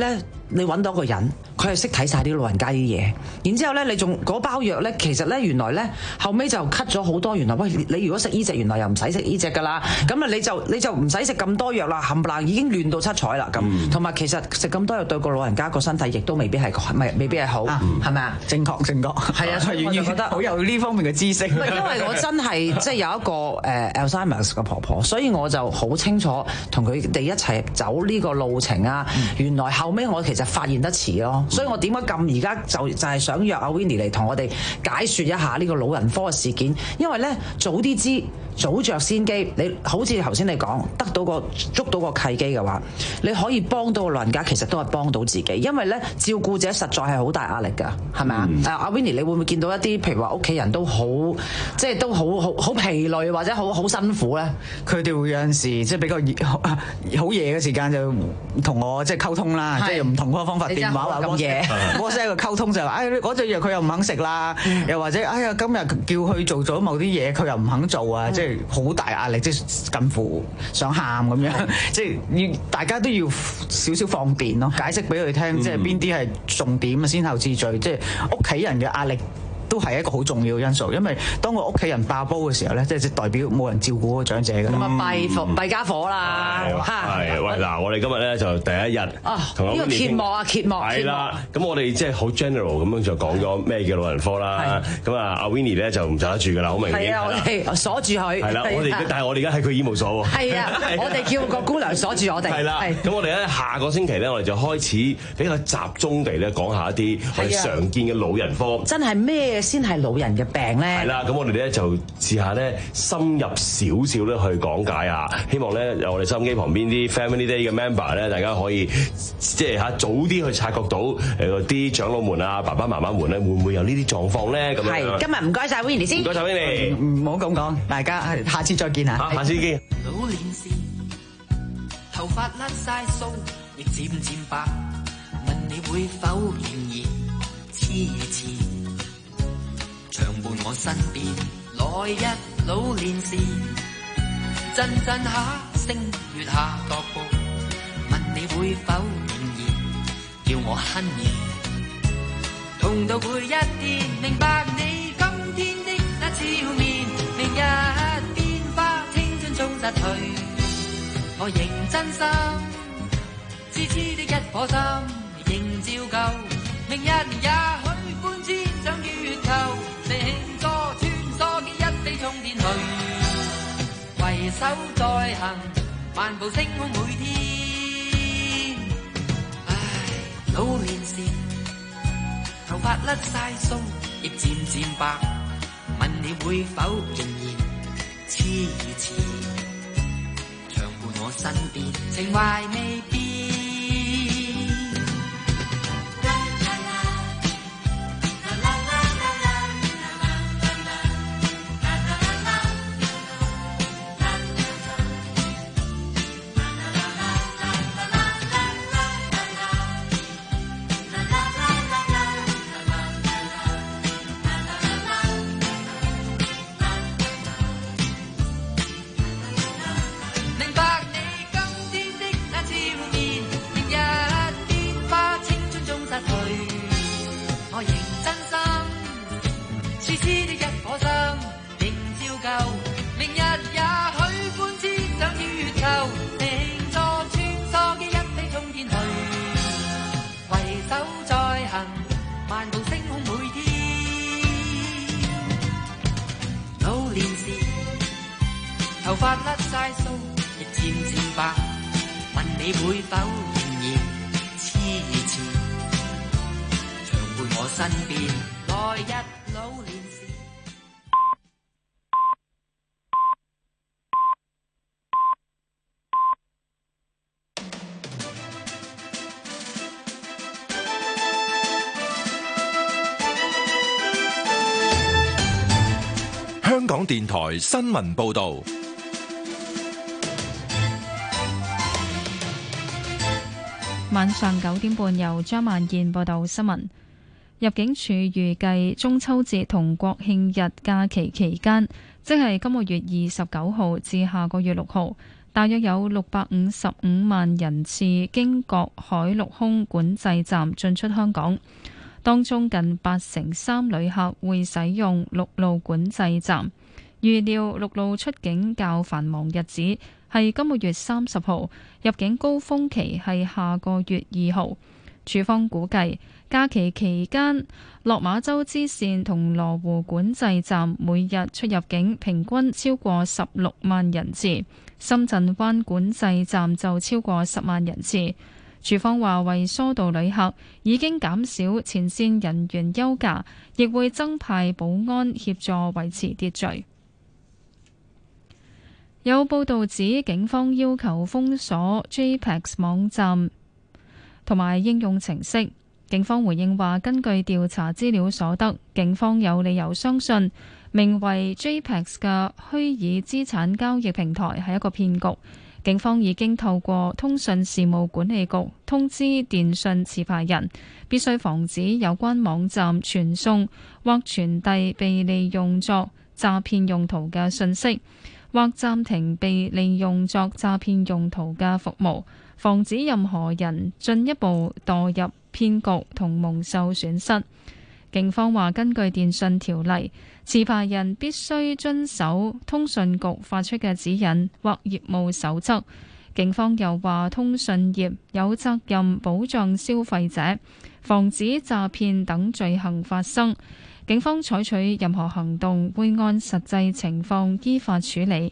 你揾到個人，佢係識睇晒啲老人家啲嘢，然之後咧你仲嗰包藥咧，其實咧原來咧後尾就 cut 咗好多，原來喂你如果食呢隻，原來又唔使食呢隻噶啦，咁啊你就你就唔使食咁多藥啦，冚唪唥已經亂到七彩啦咁，同埋其實食咁多藥對個老人家個身體亦都未必係未未必係好，係咪啊？ 正確正確， 係啊，所以我就覺得好有呢方面嘅知識。 因為我真係即係有一個誒 Alzheimer's 嘅婆婆，所以我就好清楚同佢哋一齊走呢個路程啊。原來後尾我其實發現得遲咯，所以我點解咁而家就就係想約阿 Winnie 嚟同我哋解説一下呢個老人科嘅事件，因為咧早啲知早着先機，你好似頭先你講得到個捉到個契機嘅話，你可以幫到個老人家，其實都係幫到自己，因為咧照顧者實在係好大壓力㗎，係咪啊？誒阿 Winnie，你會唔會見到一啲譬如話屋企人都好即係都好好好疲累或者好好辛苦咧？ 佢哋會有陣時即係比較熱好夜嘅時間就同我即係溝通啦，即係用唔同嗰個方法，電話或者 WhatsApp 嘅溝通就係話，哎嗰隻藥佢又唔肯食啦，又或者哎呀今日叫佢做咗某啲嘢佢又唔肯做啊，即係好大壓力，即係近乎想喊咁樣，即係要大家都要少少放電咯，解釋俾佢聽，即係邊啲係重點啊，先後次序，即係屋企人嘅壓力都係一個好重要嘅因素，因為當個屋企人爆煲嘅時候咧，即係代表冇人照顧個長者嘅。 咁啊弊火弊家伙啦嚇！ 係喂嗱，我哋今日咧就第一日同呢個揭幕啊揭幕係啦，咁我哋即係好 general 咁樣就講咗咩叫老人科啦。咁啊，阿 Winnie 咧就唔受得住㗎啦，好明顯。 係啊，我哋鎖住佢。 係啦，我哋但係我哋而家喺佢醫務所喎。 係啊，我哋叫個姑娘鎖住我哋。 係啦，咁我哋咧下個星期咧，我哋就開始比較集中地咧講下一啲我哋常見嘅老人科。 真係咩先係老人嘅病咧？ 係啦，咁我哋咧就試下咧深入少少咧去講解下，希望咧有我哋收音機旁邊啲 Family Day 嘅 member 咧，大家可以即係嚇早啲去察覺到誒啲長老們啊、爸爸媽媽們咧，會唔會有呢啲狀況咧？咁樣係，今日唔該曬 Winnie 先， 唔該曬 Winnie， 唔好咁講，大家下次再見嚇， 下次見。 老年時頭髮甩曬鬚，亦漸漸白，問你會否仍然痴痴？常伴我身邊，來日老年時，陣陣下升月下踱步，問你會否仍然叫我 Honey， 痛到每一天，明白你今天的那笑面，明日變化，青春總失去，我仍真心，痴痴的一顆心，仍照舊，明日也許歡天上月球。乘坐穿梭機一飛衝天去，攜手再行，漫步星空每天。唉，老年時頭髮甩曬鬚，亦漸漸白，問你會否仍然痴痴？常伴我身邊，情懷未變。頭髮甩曬鬚，亦漸漸白，問你會否仍然痴痴？常伴我身邊，來日老年時。 香港電台新聞報導。 晚上九點半，由張萬燕報道新聞。入境處預計中秋節同國慶日假期期間，即係今個月二十九號至下個月六號， 大約有六百五十五萬人次經各海陸空管制站進出香港，當中近八成三旅客會使用陸路管制站。預料陸路出境較繁忙日子係今個月三十號，入境高峰期係下個月二號。署方估計假期期間，落馬洲支線同羅湖管制站每日出入境平均超過十六萬人次，深圳灣管制站就超過十萬人次。署方話為疏導旅客，已經減少前線人員休假，亦會增派保安協助維持秩序。有報道指警方要求封鎖 J P E X 網站同埋應用程式。警方回應話，根據調查資料所得，警方有理由相信名為 J P E X 嘅虛擬資產交易平台係一個騙局。警方已經透過通訊事務管理局通知電訊持牌人，必須防止有關網站傳送或傳遞被利用作詐騙用途嘅信息，或暫停被利用作詐騙用途嘅服務，防止任何人進一步墮入騙局同蒙受損失。警方話，根據電訊條例，持牌人必須遵守通訊局發出嘅指引或業務守則。警方又話，通訊業有責任保障消費者，防止詐騙等罪行發生。警方採取任何行動會按實際情況依法處理。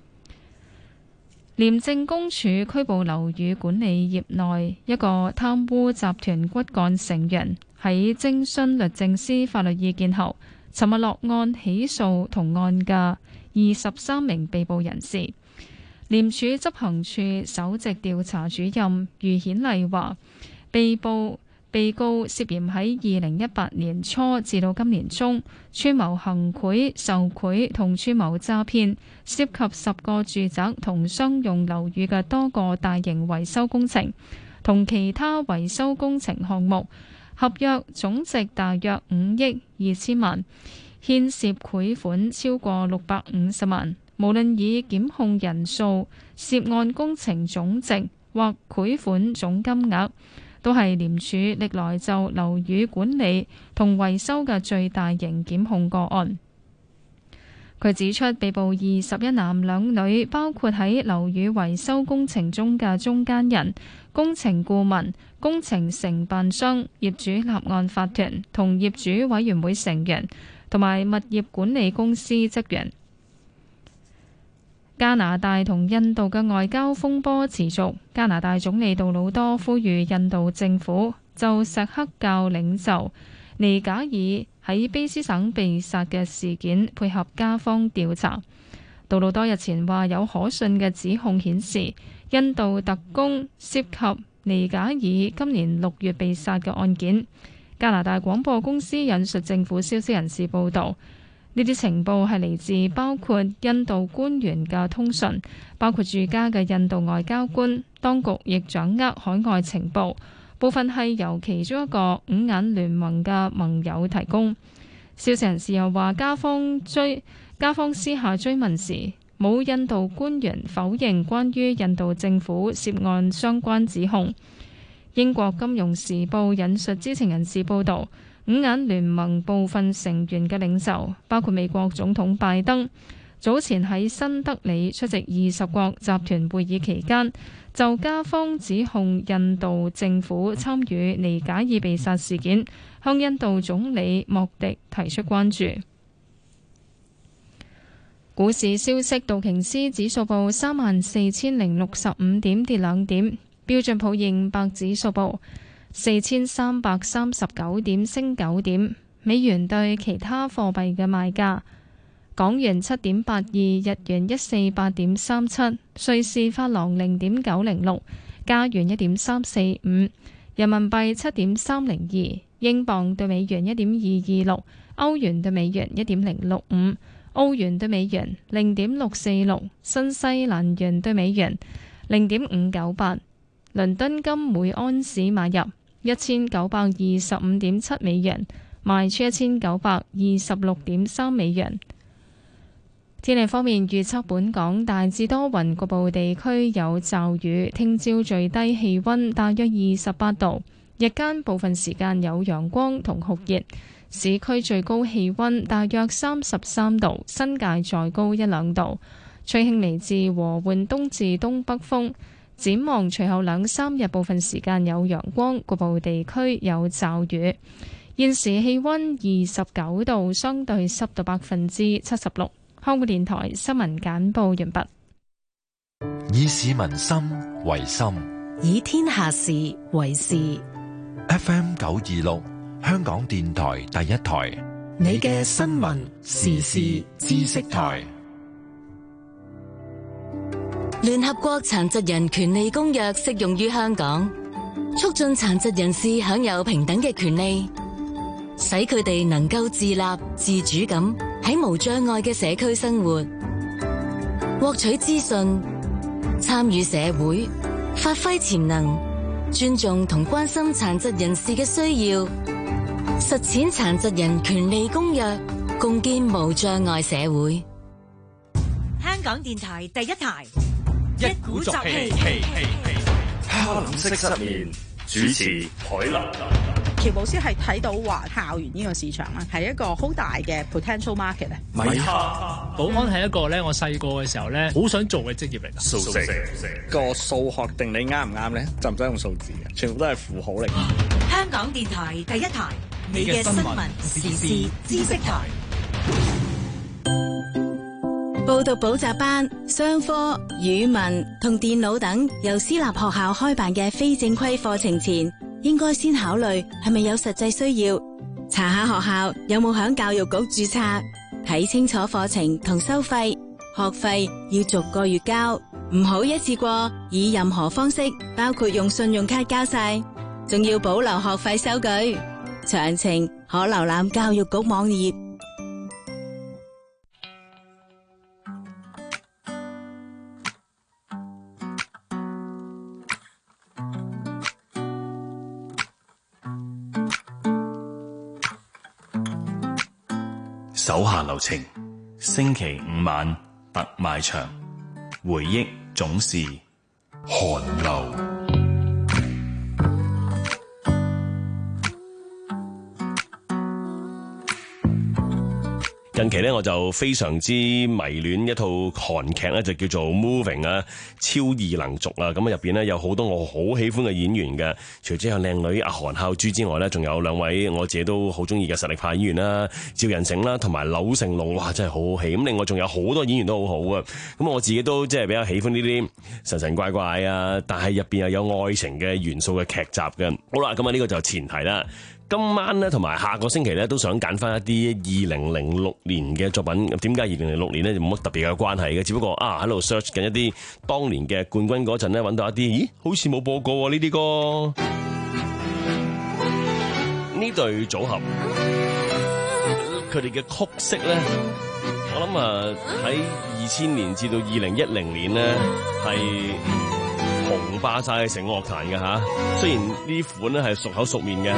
廉政公署拘捕樓宇管理業內一個貪污集團骨幹成員，喺徵詢律政司法律意見後，尋日落案起訴同案嘅二十三名被捕人士。廉署執行處首席調查主任余顯麗話，被捕被告涉嫌喺二零一八年初至到今年中串謀行賄、受賄同串謀詐騙，涉及十個住宅同商用樓宇嘅多個大型維修工程同其他維修工程項目，合約總值大約五億二千萬，牽涉賄款超過六百五十萬。無論以檢控人數、涉案工程總值或賄款總金額，都係廉署歷來就樓宇管理同維修嘅最大型檢控個案。佢指出，被捕二十一男兩女，包括喺樓宇維修工程中嘅中間人、工程顧問、工程承辦商、業主立案法團同業主委員會成員，同埋物業管理公司職員。加拿大同印度嘅外交風波持續，加拿大總理杜魯多呼籲印度政府就錫克教領袖尼賈爾喺卑詩省被殺嘅事件配合加方調查。杜魯多日前話，有可信嘅指控顯示印度特工涉及尼賈爾今年六月被殺嘅案件。加拿大廣播公司引述政府消息人士報導，呢啲情報係嚟自包括印度官員嘅通訊，包括駐加嘅印度外交官。當局亦掌握海外情報，部分係由其中一個五眼聯盟嘅盟友提供。消息人士又話，加方追加方私下追問時，冇印度官員否認關於印度政府涉案相關指控。英國金融時報引述知情人士報導，五眼聯盟部分成員嘅領袖，包括美國總統拜登，早前喺新德里出席二十國集團會議期間，就加方指控印度政府參與尼賈爾被殺事件，向印度總理莫迪提出關注。股市消息，道瓊斯指數報三萬四千零六十五點，跌兩點。標準普爾五百指數報四千三百三十九點，升九點。美元對其他貨幣嘅賣價：港元七點八二，日元一四八點三七，瑞士法郎零點九零六，加元一點三四五，人民幣七點三零二，英鎊對美元一點二二六，歐元對美元一點零六五，澳元對美元零點六四六，新西蘭元對美元零點五九八。倫敦金每安士買入一千九百二十五點七美元，賣出一千九百二十六點三美元。 天氣方面預測本港大致多雲，局部地區有驟雨。聽朝最低氣溫大約二十八度，日間部分時間有陽光同酷熱。市區最高氣溫大約三十三度，新界再高一兩度。吹輕微至和緩東至東北風。展望隨後兩三日部分時間有陽光，局部地區有驟雨。現時氣溫二十九度，相對濕度百分之七十六。香港電台新聞簡報完畢。 以市民心為心， 以天下事為事。 F M 九二六，香港電台第一台， 你嘅新聞時事知識台。 聯合國殘疾人權利公約適用於香港，促進殘疾人士享有平等嘅權利，使佢哋能夠自立自主咁喺無障礙嘅社區生活，獲取資訊，參與社會，發揮潛能，尊重同關心殘疾人士嘅需要，實踐殘疾人權利公約，共建無障礙社會。 香港電台第一台， 一鼓作氣，哈林式失眠，主持海林。 喬布斯係睇到話校園呢個市場咧係一個好大嘅 potential market 啊！ 米哈保安係一個咧，我細個嘅時候咧好想做嘅職業嚟㗎。 數學個數學定理啱唔啱咧？就唔使用數字嘅，全部都係符號嚟。 香港電台第一台，你嘅新聞時事知識台。 報讀補習班、商科、語文同電腦等由私立學校開辦嘅非正規課程前，應該先考慮係咪有實際需要，查下學校有冇響教育局註冊，睇清楚課程同收費，學費要逐個月交，唔好一次過以任何方式，包括用信用卡交晒，仲要保留學費收據。詳情可瀏覽教育局網頁。 手下留情，星期五晚特賣場，回憶總是寒流。 近期咧，我就非常之迷戀一套韓劇咧，就叫做《Moving》啊，超異能族啊。咁啊，入邊咧有好多我好喜歡嘅演員嘅，除咗有靚女阿韓孝珠之外咧，仲有兩位我自己都好中意嘅實力派演員啦，趙仁成啦，同埋柳成龍，哇，真係好好戲。咁另外仲有好多演員都好好啊。咁我自己都即係比較喜歡呢啲神神怪怪啊，但係入邊又有愛情嘅元素嘅劇集嘅。好啦，咁啊呢個就前提啦。今晚咧同埋下個星期咧都想揀翻一啲二零零六年嘅作品。點解二零零六年咧就冇乜特別嘅關係嘅？只不過啊喺度 search 緊一啲當年嘅冠軍嗰陣咧，揾到一啲，咦，好似冇播過呢啲歌。呢對組合佢哋嘅曲式咧，我諗啊喺二千年至到二零一零年咧係紅霸晒成個樂壇嘅吓，雖然呢款咧係熟口熟面嘅。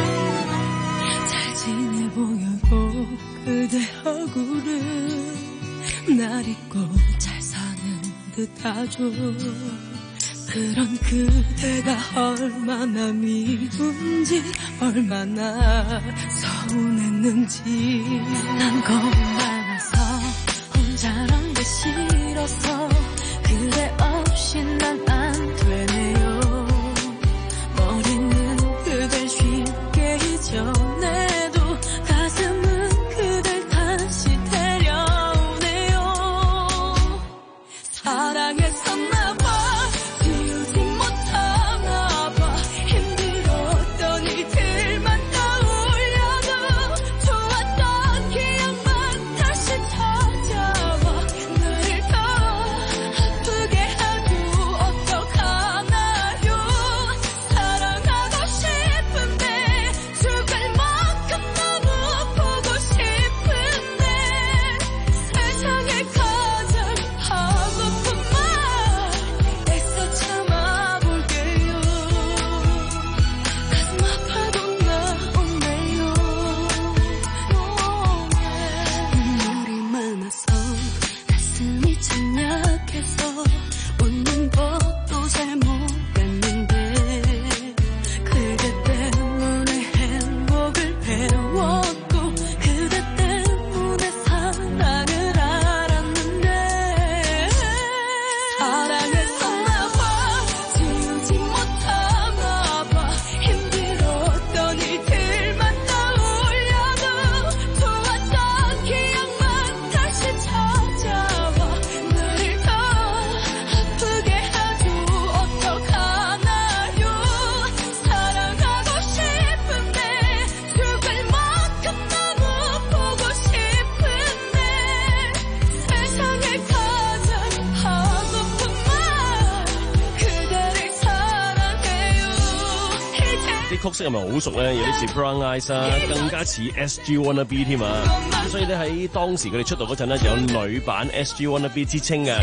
曲式係咪好熟咧？有啲似 Brown Eyes 啊，更加似 S G Wanna Be 添啊！咁所以咧喺當時佢哋出道嗰陣咧，就有女版 S G Wanna Be 之稱嘅。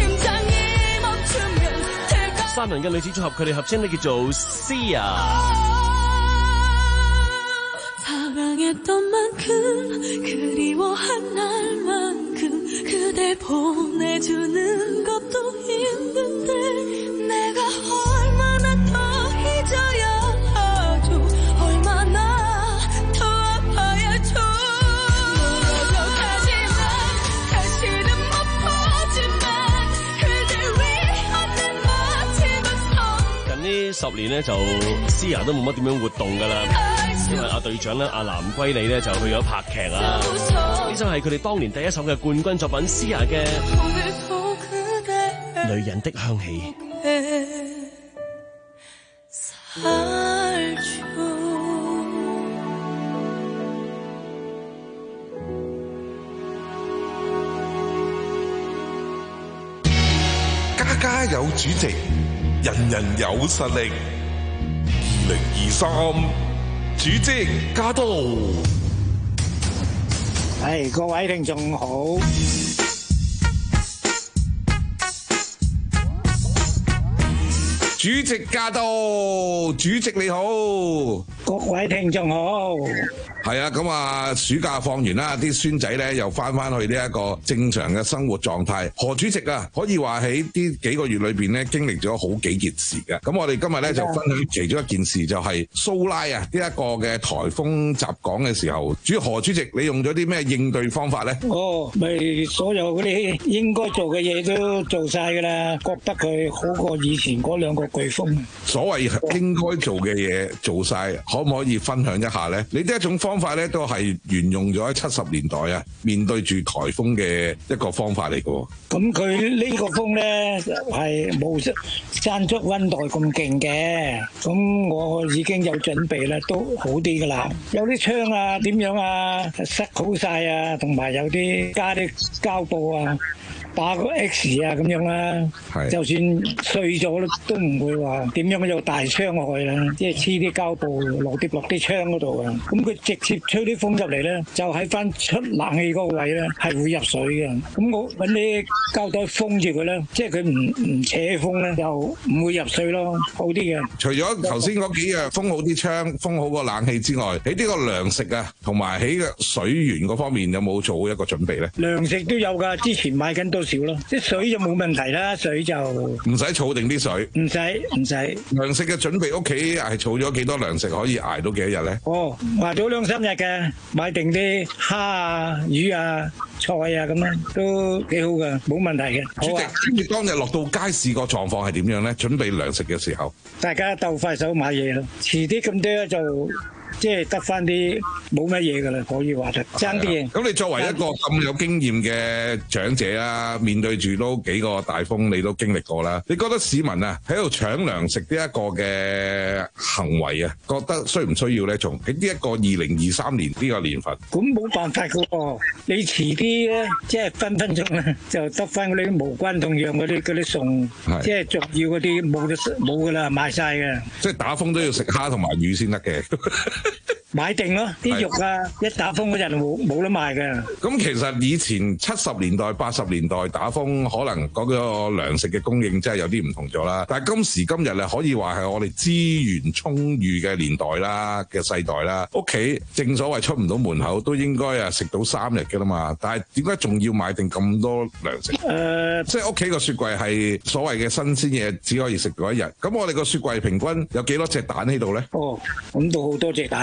三人嘅女子組合，佢哋合稱咧叫做 Sia。 十年咧就 Sia 都冇乜點樣活動噶啦，因為阿隊長咧阿藍歸里咧就去咗拍劇啊。呢首係佢哋當年第一首嘅冠軍作品 Sia 嘅《女人的香氣》。 家家有主席，人人有實力。二零二三主席駕到！ 係各位聽眾好， 主席駕到！主席你好， 各位聽眾好。 係啊，咁啊，暑假放完啦，啲孫仔咧又翻翻去呢一個正常嘅生活狀態。何主席啊，可以話喺呢幾個月裏邊咧，經歷咗好幾件事嘅。咁我哋今日咧就分享其中一件事，就係蘇拉啊呢一個嘅颱風襲港嘅時候，主要何主席你用咗啲咩應對方法咧？ 哦，咪所有嗰啲應該做嘅嘢都做晒㗎啦，覺得佢好過以前嗰兩個颶風。 所謂應該做嘅嘢做晒，可唔可以分享一下咧？你呢一種方法咧都係沿用咗喺七十年代啊，面對住颱風嘅一個方法嚟嘅。 咁佢呢個風咧係冇山竹溫帶咁勁嘅，咁我已經有準備啦，都好啲噶啦。有啲窗啊，點樣啊，塞好晒啊，同埋有啲加啲膠布啊。打個 X 啊咁樣啦，就算碎咗都唔會話點樣有大傷害啦，即係黐啲膠布落啲落啲窗嗰度啊。咁佢直接吹啲風入嚟咧，就喺翻出冷氣嗰個位咧係會入水嘅。咁我揾啲膠袋封住佢咧，即係佢唔唔扯風咧，就唔會入水咯，好啲嘅。 除咗頭先嗰幾樣封好啲窗、封好個冷氣之外，喺呢個糧食啊，同埋喺個水源嗰方面有冇做好一個準備咧？ 糧食都有㗎，之前買緊到少咯，啲水就冇問題啦，水就唔使儲定啲水， 唔使唔使。 糧食嘅準備，屋企係儲咗幾多糧食可以捱到幾多日咧？ 哦，捱咗兩三日嘅，買定啲蝦啊、魚啊、菜啊咁樣都幾好㗎，冇問題嘅。 主席，跟住當日落到街市個狀況係點樣咧？準備糧食嘅時候， 大家鬥快手買嘢咯，遲啲咁多就。即係得翻啲冇乜嘢噶啦，可以話就爭啲嘢。 咁你作為一個咁有經驗嘅長者啦，面對住都幾個大風，你都經歷過啦。你覺得市民啊喺度搶糧食呢一個嘅行為啊，覺得需唔需要咧？從喺呢一個二零二三年呢個年份， 咁冇辦法噶喎。你遲啲咧，即係分分鐘咧就得翻嗰啲無關痛癢嗰啲嗰啲餸，即係重要嗰啲冇得冇噶啦，賣晒嘅。 即係打風都要食蝦同埋魚先得嘅。 買定咯，啲肉啊，一打風嗰陣冇冇得賣嘅。 咁其實以前七十年代、八十年代打風，可能嗰個糧食嘅供應真係有啲唔同咗啦。但係今時今日咧，可以話係我哋資源充裕嘅年代啦嘅世代啦。屋企正所謂出唔到門口，都應該啊食到三日嘅啦嘛。但係點解仲要買定咁多糧食？誒、呃，即係屋企個雪櫃係所謂嘅新鮮嘢，只可以食到一日。咁我哋個雪櫃平均有幾多隻蛋喺度咧？ 哦，咁都好多隻蛋啊！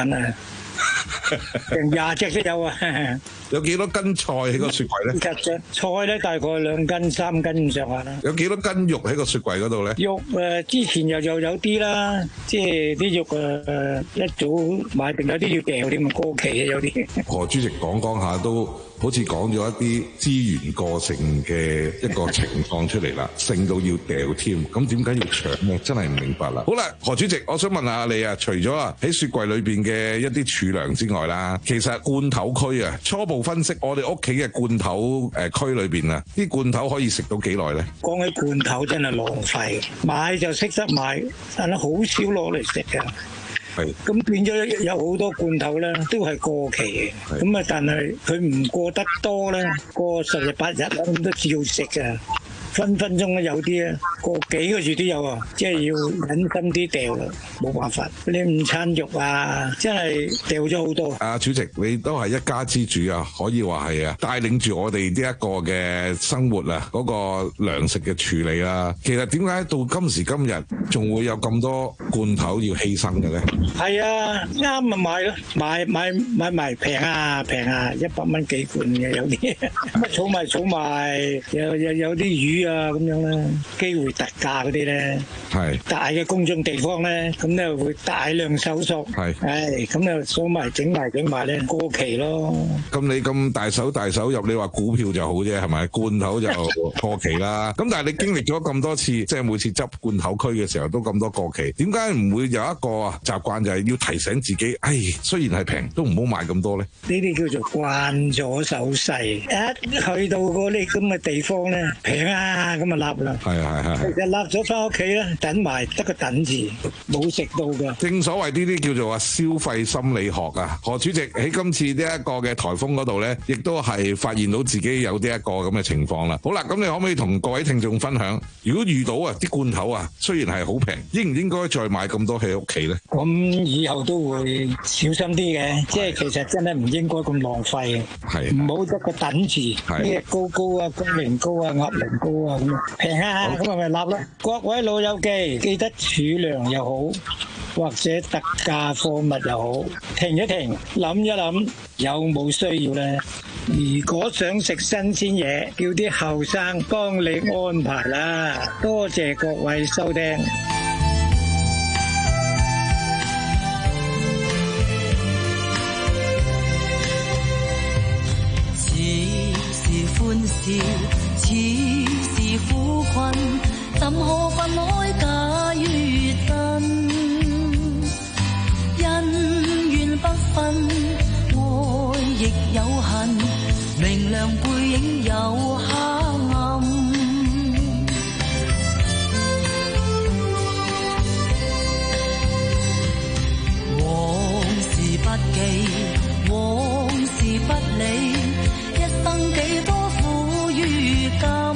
成廿隻都有啊！ 有幾多斤菜喺個雪櫃咧？ 隻隻菜咧大概兩斤三斤咁上下啦。 有幾多斤肉喺個雪櫃嗰度咧？ 肉誒之前又又有啲啦，即係啲肉誒一早買定，有啲要掉添，過期嘅有啲。 何主席講講下都好似講咗一啲資源過剩嘅一個情況出嚟啦，剩到要掉添，咁點解要搶咧？真係唔明白啦。好啦，何主席，我想問下你啊，除咗啊喺雪櫃裏邊嘅一啲儲糧之外啦，其實罐頭區啊，初步分析我哋屋企嘅罐頭誒區裏邊啊，啲罐頭可以食到幾耐咧？ 講起罐頭真係浪費，買就識得買，但係好少攞嚟食㗎。 係， 咁變咗有好多罐頭咧，都係過期嘅。咁啊，但係佢唔過得多咧，過十日八日啦，咁都照食㗎。分分鐘咧有啲啊，過幾個月都有啊，即係要忍心啲掉啦，冇辦法。啲午餐肉啊，真係掉咗好多。 啊，主席，你都係一家之主啊，可以話係啊，帶領住我哋呢一個嘅生活啊，嗰個糧食嘅處理啦。其實點解到今時今日仲會有咁多罐頭要犧牲嘅咧？ 係啊，啱咪買咯，買買買埋平啊平啊，一百蚊幾罐嘅有啲，咁啊儲埋儲埋，有有有啲魚啊咁樣啦，機會特價嗰啲咧， 係大嘅公眾地方咧，咁咧會大量搜索， 係， 唉，咁又數埋整埋整埋咧過期咯。 咁你咁大手大手入，你話股票就好啫，係咪？罐頭就過期啦。咁但係你經歷咗咁多次，即係每次執罐頭區嘅時候都咁多過期，點解唔會有一個啊習慣就係要提醒自己，唉，雖然係平，都唔好買咁多咧？ 呢啲叫做慣咗手勢，一去到嗰啲咁嘅地方咧，平啊！咁啊立啦， 係係係， 其實立咗翻屋企咧，等埋得個等字，冇食到噶。 正所謂呢啲叫做話消費心理學啊。何主席喺今次呢一個嘅颱風嗰度咧，亦都係發現到自己有呢一個咁嘅情況啦。好啦，咁你可唔可以同各位聽眾分享，如果遇到啊啲罐頭啊，雖然係好平，應唔應該再買咁多喺屋企咧？ 咁以後都會小心啲嘅，即係其實真係唔應該咁浪費嘅， 係唔好得個等字，咩高高啊、高齡高啊、鴨齡高啊咁啊，平啊，咁啊咪立咯。各位老友記，記得儲糧又好，或者特價貨物又好，停一停，諗一諗有冇需要咧？如果想食新鮮嘢，叫啲後生幫你安排啦。多謝各位收聽。 似是歡笑，似是苦困，怎可分開假與真？恩怨不分，愛亦有恨，明亮背影有黑暗。往事不記，往事不理，一生幾多苦與甘。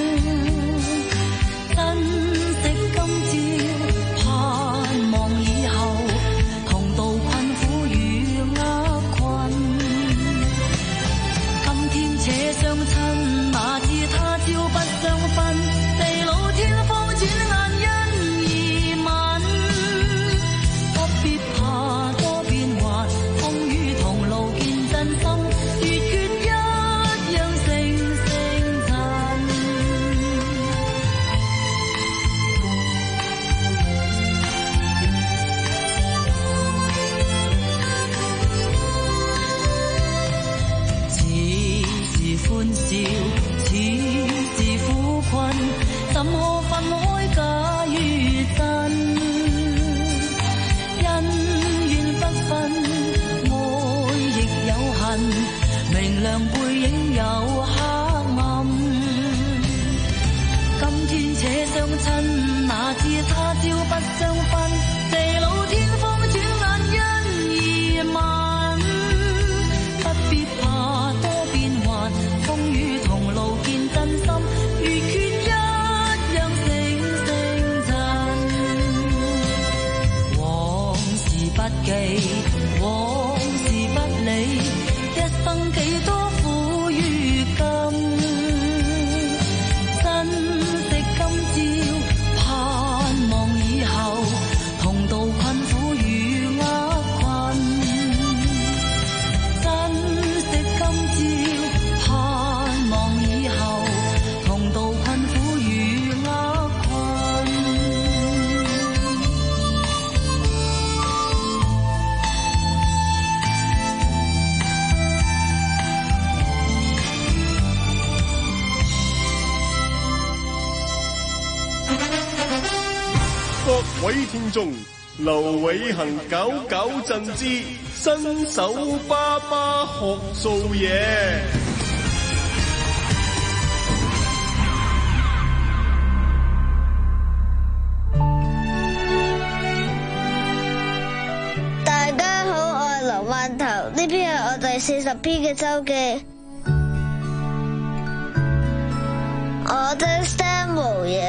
珍惜今朝，盼望以後，同渡困苦與厄困。今天且相親，哪知他朝不相分。地老天荒，轉眼因而泯。不必怕多變幻，風雨同路見真心。月缺一樣星星塵。似是歡笑，似是苦困，怎可分開假與真？恩怨不分，愛亦有恨，明亮背影有黑暗。今天且相親，哪知他朝不相分。地老天荒，轉眼因而泯。不必怕多變幻，風雨同路見真心。如缺一樣星星塵。往事不記，往事不理，一生幾多苦與甘。珍惜今朝，盼望以後，同渡困苦與厄困。 各位聽眾，劉偉恒搞搞震之新手爸爸學做嘢。 大家好，我係劉饅頭，呢篇係我第四十篇嘅周記。我的 S T E M 模型。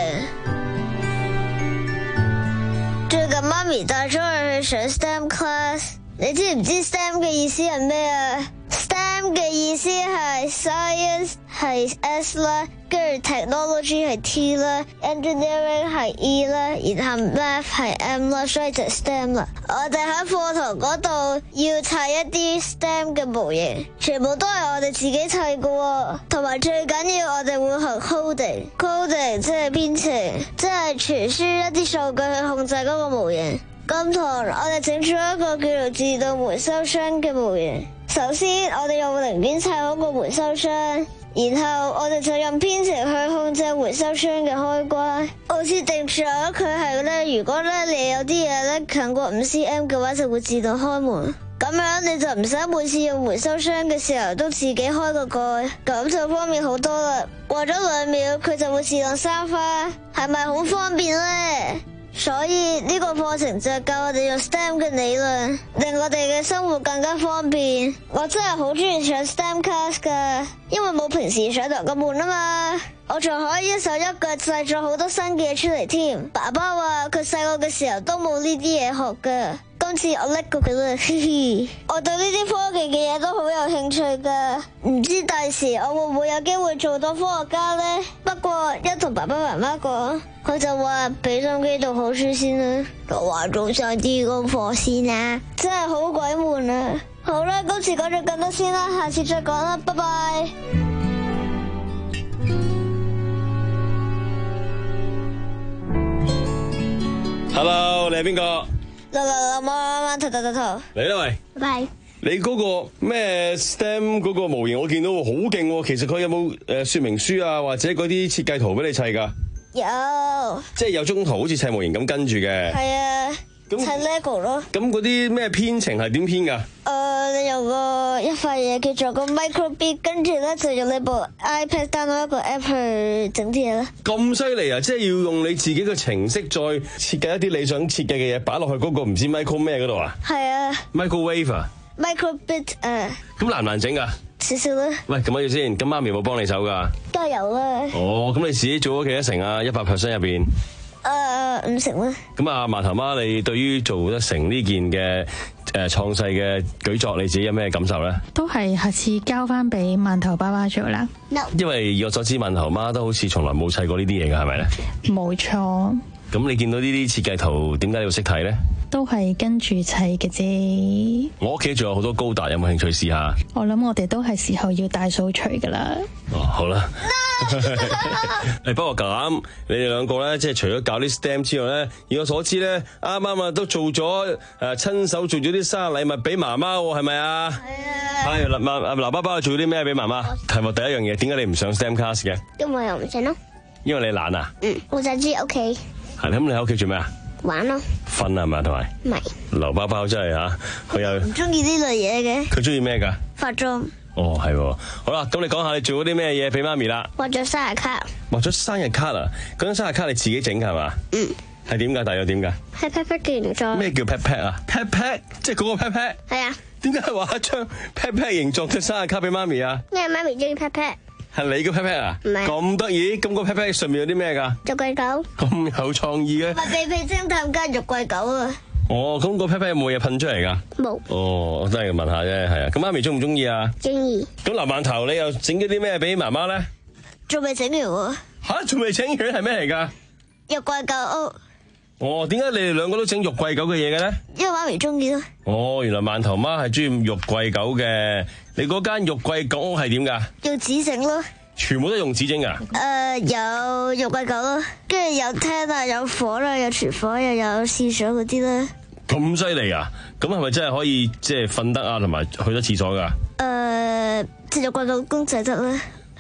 最近媽咪帶咗我去上 S T E M class， 你知唔知 S T E M 嘅意思係咩啊 ？S T E M 嘅意思係 science 係 S 啦，跟住 technology 係 T 啦 ，engineering 係 E 啦，然後 math 係 M 啦，所以就 S T E M 啦。我哋喺課堂嗰度要砌一啲 S T E M 嘅模型，全部都係我哋自己砌嘅，同埋最緊要我哋會學 coding，coding 即係編程，即係傳輸一啲數據去控制嗰個模型。今堂我哋整咗一個叫做自動回收箱嘅模型。首先我哋用零件砌好個回收箱，然後我哋就用編程去控制回收箱嘅開關。我設定咗佢係咧，如果咧你有啲嘢咧近過五 cm 嘅話，就會自動開門。咁樣你就唔使每次用回收箱嘅時候都自己開個蓋，咁就方便好多啦。過咗兩秒佢就會自動閂返，係咪好方便咧？所以呢個課程就教我哋用 S T E M 嘅理論，令我哋嘅生活更加方便。我真係好中意上 S T E M class 噶，因為冇平時上堂咁悶啊嘛。我仲可以一手一腳製咗好多新嘅嘢出嚟添。爸爸話佢細個嘅時候都冇呢啲嘢學噶，今次我叻過佢啦，嘻嘻。我對呢啲科技嘅嘢都好有興趣噶，唔知第時我會唔會有機會做到科學家呢？不過一同爸爸媽媽講，佢就話俾心機讀好書先啦，就話做晒啲功課先啦，真係好鬼悶啊！好啦，今次講咗咁多先啦，下次再講啦，拜拜。 Hello， 你係邊個？ 嚟嚟嚟，摸摸頭頭頭頭。 嚟啦喂。 拜。 你嗰個咩 S T E M 嗰個模型，我見到好勁喎。其實佢有冇誒說明書啊，或者嗰啲設計圖俾你砌噶？ 有。即係有張圖好似砌模型咁跟住嘅。 係啊。砌 Lego 咯。 咁嗰啲咩編程係點編噶？ 誒、呃，你用個一塊嘢叫做個 micro:bit， 跟住咧就用你部 iPad download一個 app 去整啲嘢啦。咁犀利啊！即係要用你自己嘅程式再設計一啲你想設計嘅嘢，擺落去嗰個唔知 micro 咩嗰度啊？係啊。microwave 啊 ？micro:bit 誒。咁難唔難整噶？少少啦。喂，咁乜嘢先？咁媽咪有冇幫你手噶？ 梗係有啦。哦， 咁你自己做咗幾多成啊？一百 percent 入邊？ 誒，五成啦。 咁啊，饅頭媽，你對於做得成呢件嘅誒創世嘅舉作，你自己有咩感受咧？ 都係下次交翻俾饅頭爸爸做啦。 No. 因為以我所知，饅頭媽都好似從來冇砌過呢啲嘢嘅，係咪咧？ 冇錯。 咁你見到呢啲設計圖，點解你要識睇咧？ 都係跟住砌嘅啫。 我屋企仲有好多高達，有冇興趣試下？ 我諗我哋都係時候要大掃除噶啦。 哦，好啦。誒，不過咁，你哋兩個咧，即係除咗教啲 S T E M 之外咧，以我所知咧，啱啱啊都做咗誒，親手做咗啲生日禮物俾媽媽，係咪啊？係啊。係嗱，媽劉爸爸做咗啲咩俾媽媽？題目第一樣嘢，點解你唔上 S T E M class 嘅？ 因為我唔想咯。因為你懶啊？ 嗯，我就知屋企。 係咁，你喺屋企做咩啊？ 玩咯。 瞓啊嘛，同埋。唔係。劉爸爸真係吓，佢又唔中意呢類嘢嘅。 佢中意咩噶？ 化妝。 哦，係，好啦，咁你講下你做咗啲咩嘢俾媽咪啦？ 畫咗生日卡。畫咗生日卡啊？嗰張生日卡你自己整噶係嘛？嗯。係點噶？大約點噶？ 係 pat pat 嘅形狀。咩叫 pat pat 啊 ？pat pat 即係嗰個 pat pat。係啊。點解畫一張 pat pat 形狀嘅生日卡俾媽咪啊？ 因為媽咪中意 pat pat。 係你個 pat pat 啊？ 唔係。咁得意？咁個 pat pat 上面有啲咩噶？ 肉桂狗。 咁有創意嘅。 咪秘密偵探加肉桂狗啊！ 哦，咁個 pat pat 有冇嘢噴出嚟噶？冇。哦，我真係問下啫，係啊。咁媽咪中唔中意啊？中意。咁嗱，饅頭你又整咗啲咩俾媽媽咧？仲未整完喎。吓，仲未整完係咩嚟噶？ 肉桂狗。 哦，點解你哋兩個都整肉桂狗嘅嘢嘅咧？ 因為媽咪中意咯。哦， 原來饅頭媽係中意肉桂狗嘅。你嗰間肉桂狗屋係點噶？ 用紙整咯。 全部都用紙整噶？ 誒、呃，有肉桂狗咯，跟住有廳啊，有火啦，有廚房，又有廁所嗰啲啦。 咁犀利啊！咁係咪真係可以即係瞓得啊，同埋去得廁所噶？ 誒、呃，隻肉桂狗公仔得啦。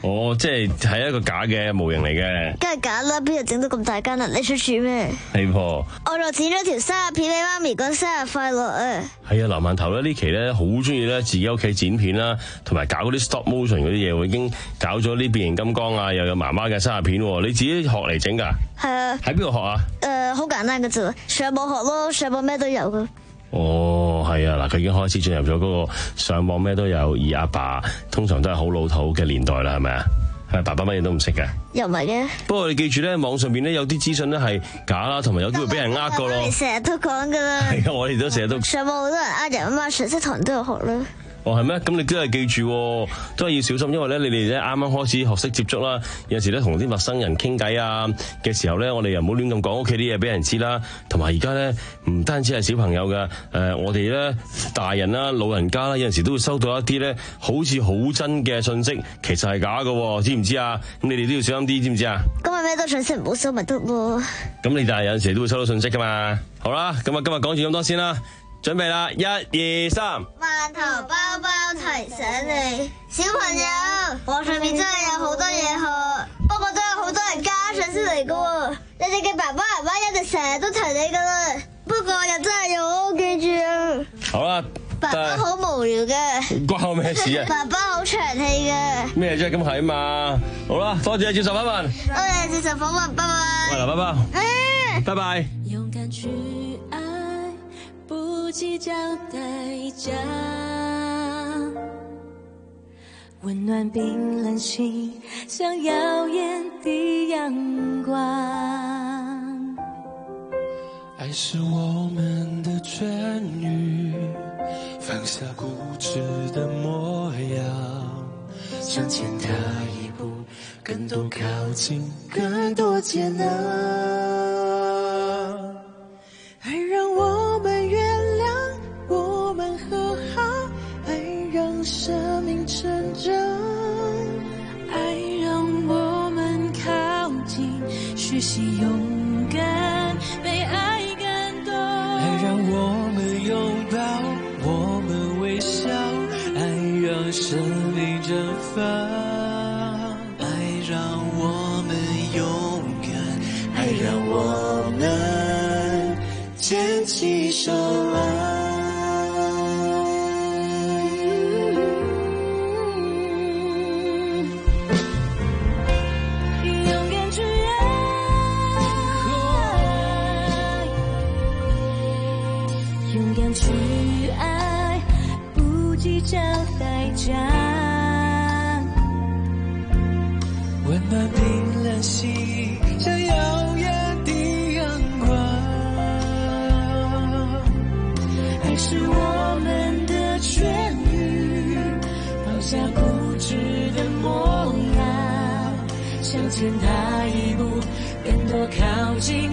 哦，即係係一個假嘅模型嚟嘅。 梗係假啦，邊度整到咁大間啊？你想煮咩？ 係噃， 我就剪咗條生日片俾媽咪講生日快樂啊！ 係啊，藍饅頭咧呢期咧好中意咧自己屋企剪片啦，同埋搞嗰啲 stop motion 嗰啲嘢喎，已經搞咗啲變形金剛啊，又有媽媽嘅生日片喎，你自己學嚟整㗎？係啊。喺邊度學啊？ 誒、呃，好簡單㗎啫，上網學咯，上網咩都有㗎。 哦，係啊，嗱，佢已經開始進入咗嗰個上網咩都有，而阿爸通常都係好老土嘅年代啦，係咪啊？係爸爸乜嘢都唔識嘅， 又唔係嘅。 不過你記住咧，網上邊咧有啲資訊咧係假啦，同埋有機會俾人呃噶咯。 你成日都講噶啦。 係啊，我哋都成日都上網好多人呃人啊嘛，常識堂都有學啦。 哦，係咩？咁你都係記住，都係要小心，因為咧，你哋咧啱啱開始學識接觸啦，有陣時咧同啲陌生人傾偈啊嘅時候咧，我哋又唔好亂咁講屋企啲嘢俾人知啦。同埋而家咧，唔單止係小朋友嘅，誒、呃，我哋咧大人啦、老人家啦，有陣時都會收到一啲咧好似好真嘅信息，其實係假嘅，知唔知啊？咁你哋都要小心啲，知唔知啊？ 咁咪咩都信息唔好收咪得咯。 咁你但係有陣時都會收到信息噶嘛。好啦，咁啊今日講住咁多先啦。準備啦，一二三。 饅頭包包提醒你，小朋友，網上面真係有好多嘢學，不過都有好多人加上先嚟噶。你哋嘅爸爸媽媽一定成日都提你噶啦，不過又真係要好好記住啊。好啦，爸爸好無聊嘅， 關我咩事啊？ 爸爸好長氣嘅。 咩啫？咁係啊嘛。好啦，多謝你接受訪問。 多謝接受訪問，拜拜。 喂，嗱，拜拜。拜拜。 勇敢去愛，不計較代價，溫暖冰冷心，像耀眼的陽光。 愛是我們的痊癒，放下固執的模樣，向前踏一步，更多靠近，更多接納。愛讓我們原諒，我們和好，愛讓生命成長，愛讓我們靠近，學習勇敢，被愛感動。愛讓我們擁抱，我們微笑，愛讓生命綻放，愛讓我們勇敢，愛讓我們牽起手來。 去愛，不計較代價， 溫暖冰冷心，像耀眼的陽光。 愛是我們的痊癒，放下固執的模樣，向前踏一步，更多靠近。